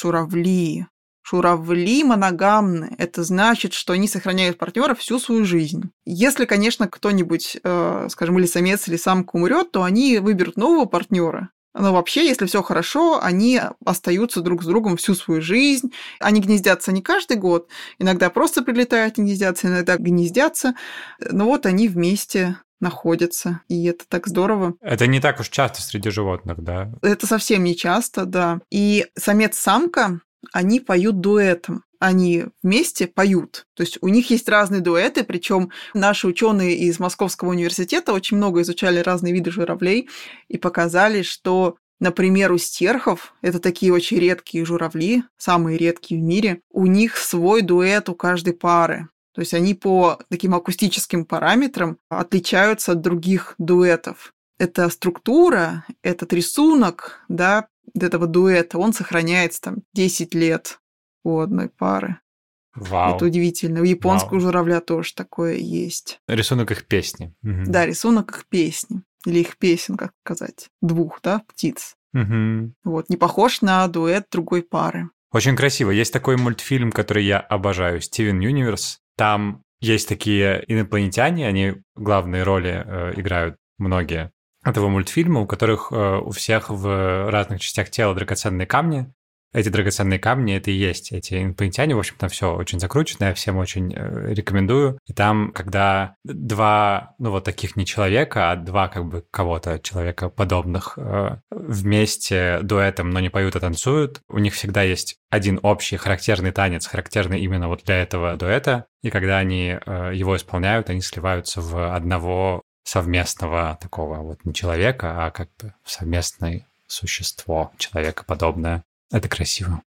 моногамны. Это значит, что они сохраняют партнера всю свою жизнь. Если, конечно, кто-нибудь, скажем, или самец, или самка умрет, то они выберут нового партнера. Но вообще, если все хорошо, они остаются друг с другом всю свою жизнь. Они гнездятся не каждый год. Иногда просто прилетают и гнездятся, иногда гнездятся. Но вот они вместе находятся, и это так здорово. Это не так уж часто среди животных, да? Это совсем не часто, да. И самец-самка, они поют дуэтом. Они вместе поют. То есть у них есть разные дуэты, причем наши ученые из Московского университета очень много изучали разные виды журавлей и показали, что, например, у стерхов, это такие очень редкие журавли, самые редкие в мире, у них свой дуэт у каждой пары. То есть они по таким акустическим параметрам отличаются от других дуэтов. Эта структура, этот рисунок, да, этого дуэта, он сохраняется там 10 лет у одной пары. Вау. Это удивительно. У японского журавля тоже такое есть. Рисунок их песни. Угу. Да, рисунок их песни. Или их песен, как сказать. Двух, да, птиц. Угу. Вот, не похож на дуэт другой пары. Очень красиво. Есть такой мультфильм, который я обожаю, «Стивен Юниверс». Там есть такие инопланетяне, они главные роли играют многие этого мультфильма, у которых у всех в разных частях тела драгоценные камни. Эти драгоценные камни — это и есть эти инопланетяне. В общем, там все очень закручено, я всем очень рекомендую. И там, когда два, вот таких не человека, а два как бы кого-то человекоподобных вместе дуэтом, но не поют, а танцуют, у них всегда есть один общий характерный танец, характерный именно вот для этого дуэта. И когда они его исполняют, они сливаются в одного совместного такого вот не человека, а как бы совместное существо человекоподобное. Это красиво.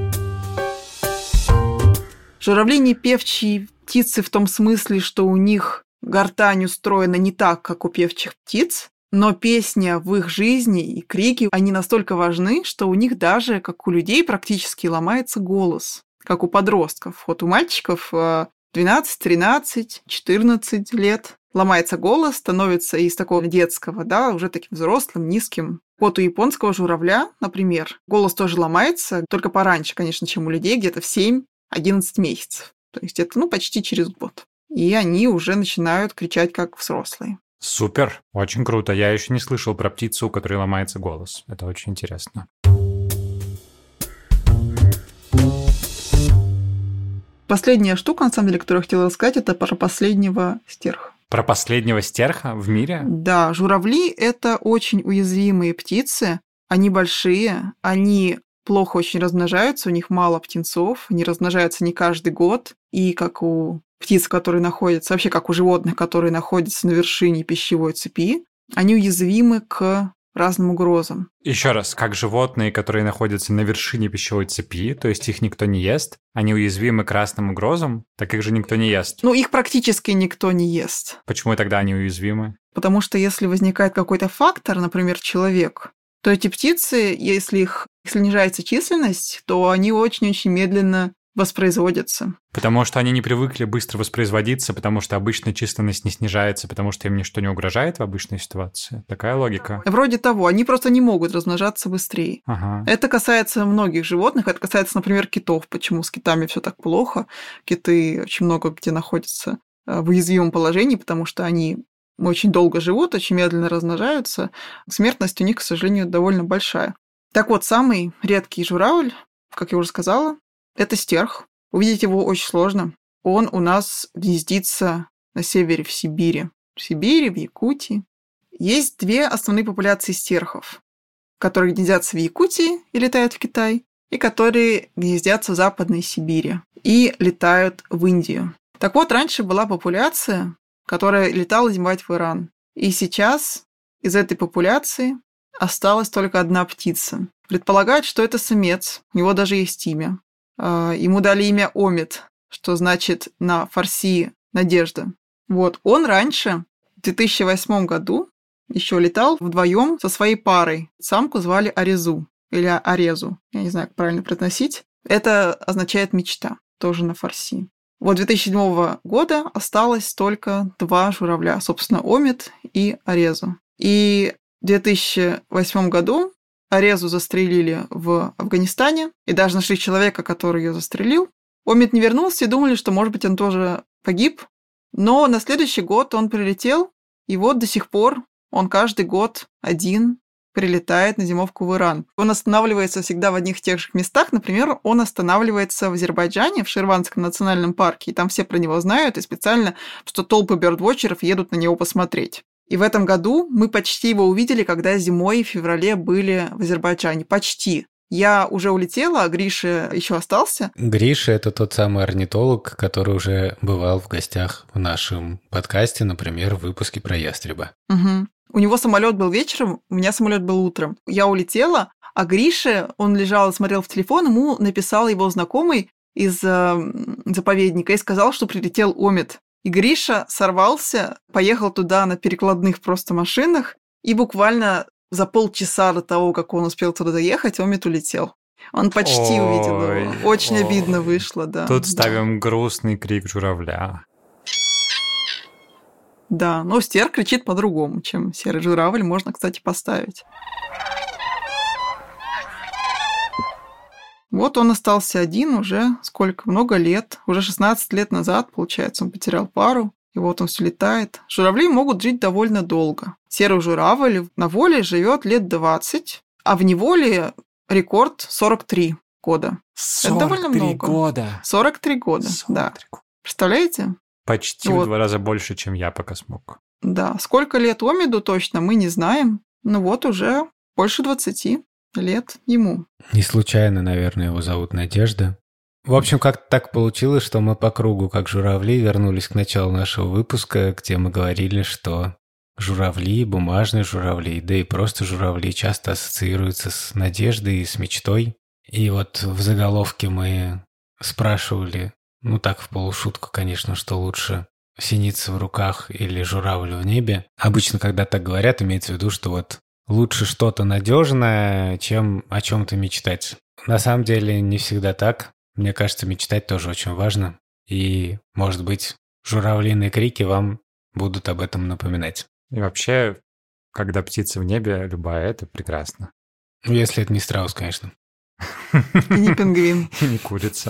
Журавли не певчие птицы в том смысле, что у них гортань устроена не так, как у певчих птиц, но песня в их жизни и крики, они настолько важны, что у них даже, как у людей, практически ломается голос, как у подростков. Вот у мальчиков 12, 13, 14 лет ломается голос, становится из такого детского, да, уже таким взрослым, низким. Вот у японского журавля, например, голос тоже ломается, только пораньше, конечно, чем у людей, где-то в 7-11 месяцев. То есть это, почти через год. И они уже начинают кричать, как взрослые. Супер, очень круто. Я еще не слышал про птицу, у которой ломается голос. Это очень интересно. Последняя штука, на самом деле, которую я хотела рассказать, это про последнего стерха. Про последнего стерха в мире? Да, журавли – это очень уязвимые птицы. Они большие, они плохо очень размножаются, у них мало птенцов, они размножаются не каждый год. И как у птиц, которые находятся, вообще как у животных, которые находятся на вершине пищевой цепи, они уязвимы к разным угрозам. Еще раз, как животные, которые находятся на вершине пищевой цепи, то есть их никто не ест, они уязвимы к разным угрозам, так их же никто не ест. Их практически никто не ест. Почему тогда они уязвимы? Потому что если возникает какой-то фактор, например, человек, то эти птицы, если их снижается численность, то они очень-очень медленно воспроизводятся. Потому что они не привыкли быстро воспроизводиться, потому что обычная численность не снижается, потому что им ничто не угрожает в обычной ситуации. Такая логика. Вроде того. Они просто не могут размножаться быстрее. Ага. Это касается многих животных. Это касается, например, китов. Почему с китами все так плохо? Киты очень много где находятся в уязвимом положении, потому что они очень долго живут, очень медленно размножаются. Смертность у них, к сожалению, довольно большая. Так вот, самый редкий журавль, как я уже сказала, это стерх. Увидеть его очень сложно. Он у нас гнездится на севере, в Сибири. В Сибири, в Якутии. Есть две основные популяции стерхов, которые гнездятся в Якутии и летают в Китай, и которые гнездятся в Западной Сибири и летают в Индию. Так вот, раньше была популяция, которая летала зимовать в Иран. И сейчас из этой популяции осталась только одна птица. Предполагают, что это самец. У него даже есть имя. Ему дали имя Омид, что значит на фарси «надежда». Вот. Он раньше, в 2008 году, еще летал вдвоем со своей парой. Самку звали Арезу или Арезу. Я не знаю, как правильно произносить. Это означает «мечта», тоже на фарси. Вот 2007 года осталось только два журавля, собственно, Омид и Арезу. И в 2008 году Арезу застрелили в Афганистане, и даже нашли человека, который ее застрелил. Омид не вернулся, и думали, что, может быть, он тоже погиб. Но на следующий год он прилетел, и вот до сих пор он каждый год один прилетает на зимовку в Иран. Он останавливается всегда в одних и тех же местах. Например, он останавливается в Азербайджане, в Ширванском национальном парке, и там все про него знают, и специально, что толпы бёрдвотчеров едут на него посмотреть. И в этом году мы почти его увидели, когда зимой в феврале были в Азербайджане. Почти. Я уже улетела, а Гриша еще остался. Гриша – это тот самый орнитолог, который уже бывал в гостях в нашем подкасте, например, в выпуске про ястреба. Угу. У него самолет был вечером, у меня самолет был утром. Я улетела, а Гриша, он лежал и смотрел в телефон, ему написал его знакомый из заповедника и сказал, что прилетел Омид. И Гриша сорвался, поехал туда на перекладных просто машинах, и буквально за полчаса до того, как он успел туда доехать, Омид улетел. Он почти увидел его. Очень обидно вышло, да. Тут ставим грустный крик журавля. Да, но стерх кричит по-другому, чем серый журавль, можно, кстати, поставить. Вот он остался один уже сколько? Много лет. Уже 16 лет назад, получается, он потерял пару. И вот он все летает. Журавли могут жить довольно долго. Серый журавль на воле живет лет 20, а в неволе рекорд 43 года. 43 Это довольно много. года. 43 года, 43 да. года. Представляете? Почти Вот. в 2 раза больше, чем я пока смог. Да. Сколько лет Омиду точно, мы не знаем. Ну вот уже больше 20 лет ему. Не случайно, наверное, его зовут Надежда. В общем, как-то так получилось, что мы по кругу, как журавли, вернулись к началу нашего выпуска, где мы говорили, что журавли, бумажные журавли, да и просто журавли часто ассоциируются с надеждой и с мечтой. И вот в заголовке мы спрашивали, ну так в полушутку, конечно, что лучше, синица в руках или журавль в небе. Обычно, когда так говорят, имеется в виду, что вот лучше что-то надежное, чем о чем-то мечтать. На самом деле не всегда так. Мне кажется, мечтать тоже очень важно. И, может быть, журавлиные крики вам будут об этом напоминать. И вообще, когда птица в небе, любая, это прекрасно. Ну, если это не страус, конечно. И не пингвин. И не курица.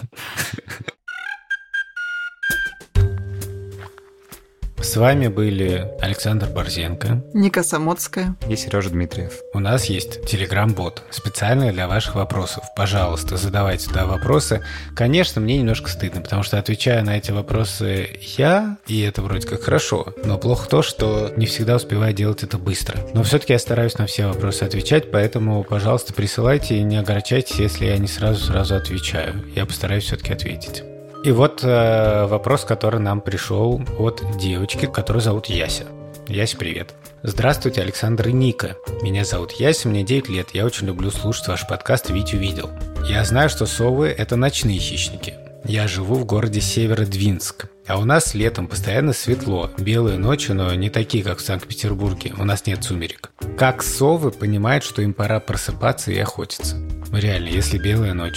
С вами были Александр Борзенко, Ника Самоцкая И Сережа Дмитриев. У нас есть Telegram-бот, специально для ваших вопросов. Пожалуйста, задавайте туда вопросы. Конечно, мне немножко стыдно, потому что отвечаю на эти вопросы я, и это вроде как хорошо, но плохо то, что не всегда успеваю делать это быстро. Но все-таки я стараюсь на все вопросы отвечать, поэтому, пожалуйста, присылайте и не огорчайтесь, если я не сразу отвечаю. Я постараюсь все-таки ответить. И вот вопрос, который нам пришел от девочки, которую зовут Яся. Яся, привет. Здравствуйте, Александр и Ника. Меня зовут Яся, мне 9 лет. Я очень люблю слушать ваш подкаст «Витю видел». Я знаю, что совы – это ночные хищники. Я живу в городе Северодвинск. А у нас летом постоянно светло. Белые ночи, но не такие, как в Санкт-Петербурге. У нас нет сумерек. Как совы понимают, что им пора просыпаться и охотиться? Реально, если белая ночь.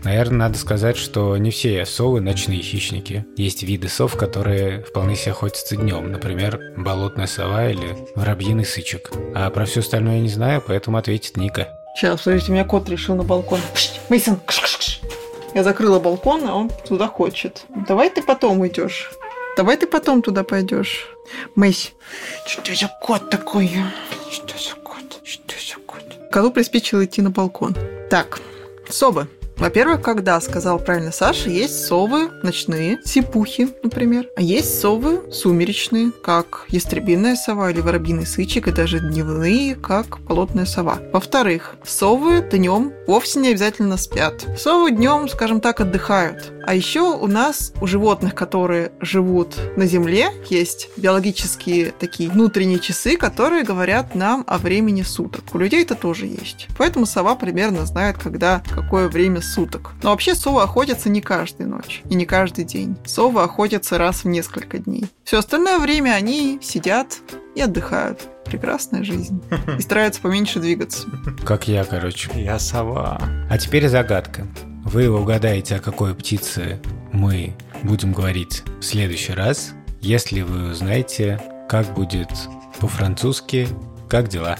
Наверное, надо сказать, что не все совы ночные хищники. Есть виды сов, которые вполне себе охотятся днем. Например, болотная сова или воробьиный сычек. А про все остальное я не знаю, поэтому ответит Ника. Сейчас, смотрите, у меня кот решил на балкон. Мейсон, я закрыла балкон, а он туда хочет. Давай ты потом уйдешь. Давай ты потом туда пойдешь. Мэйсь, что за кот такой? Что за кот? Что за кот? Коту приспичило идти на балкон. Так, совы. Во-первых, когда, сказал правильно Саша, есть совы ночные, сипухи, например. А есть совы сумеречные, как ястребиная сова или воробьиный сычек, и даже дневные, как болотная сова. Во-вторых, совы днем вовсе не обязательно спят. Совы днем, скажем так, отдыхают. А еще у нас, у животных, которые живут на Земле, есть биологические такие внутренние часы, которые говорят нам о времени суток. У людей это тоже есть. Поэтому сова примерно знает, какое время суток. Но вообще совы охотятся не каждую ночь и не каждый день. Совы охотятся раз в несколько дней. Все остальное время они сидят и отдыхают. Прекрасная жизнь. И стараются поменьше двигаться. Как я, короче. Я сова. А теперь загадка. Вы угадаете, о какой птице мы будем говорить в следующий раз, если вы узнаете, как будет по-французски «Как дела?».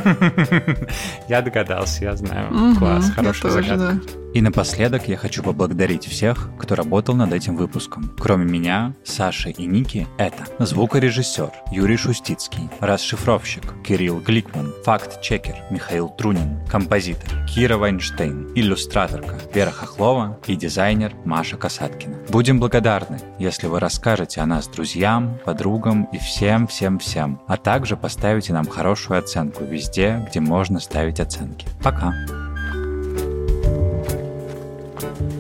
Я догадался, я знаю. Класс, хорошая загадка. И напоследок я хочу поблагодарить всех, кто работал над этим выпуском. Кроме меня, Саши и Ники, это звукорежиссер Юрий Шустицкий, расшифровщик Кирилл Гликман, факт-чекер Михаил Трунин, композитор Кира Вайнштейн, иллюстраторка Вера Хохлова и дизайнер Маша Касаткина. Будем благодарны, если вы расскажете о нас друзьям, подругам и всем-всем-всем, а также поставите нам хорошую оценку везде, где можно ставить оценки. Пока!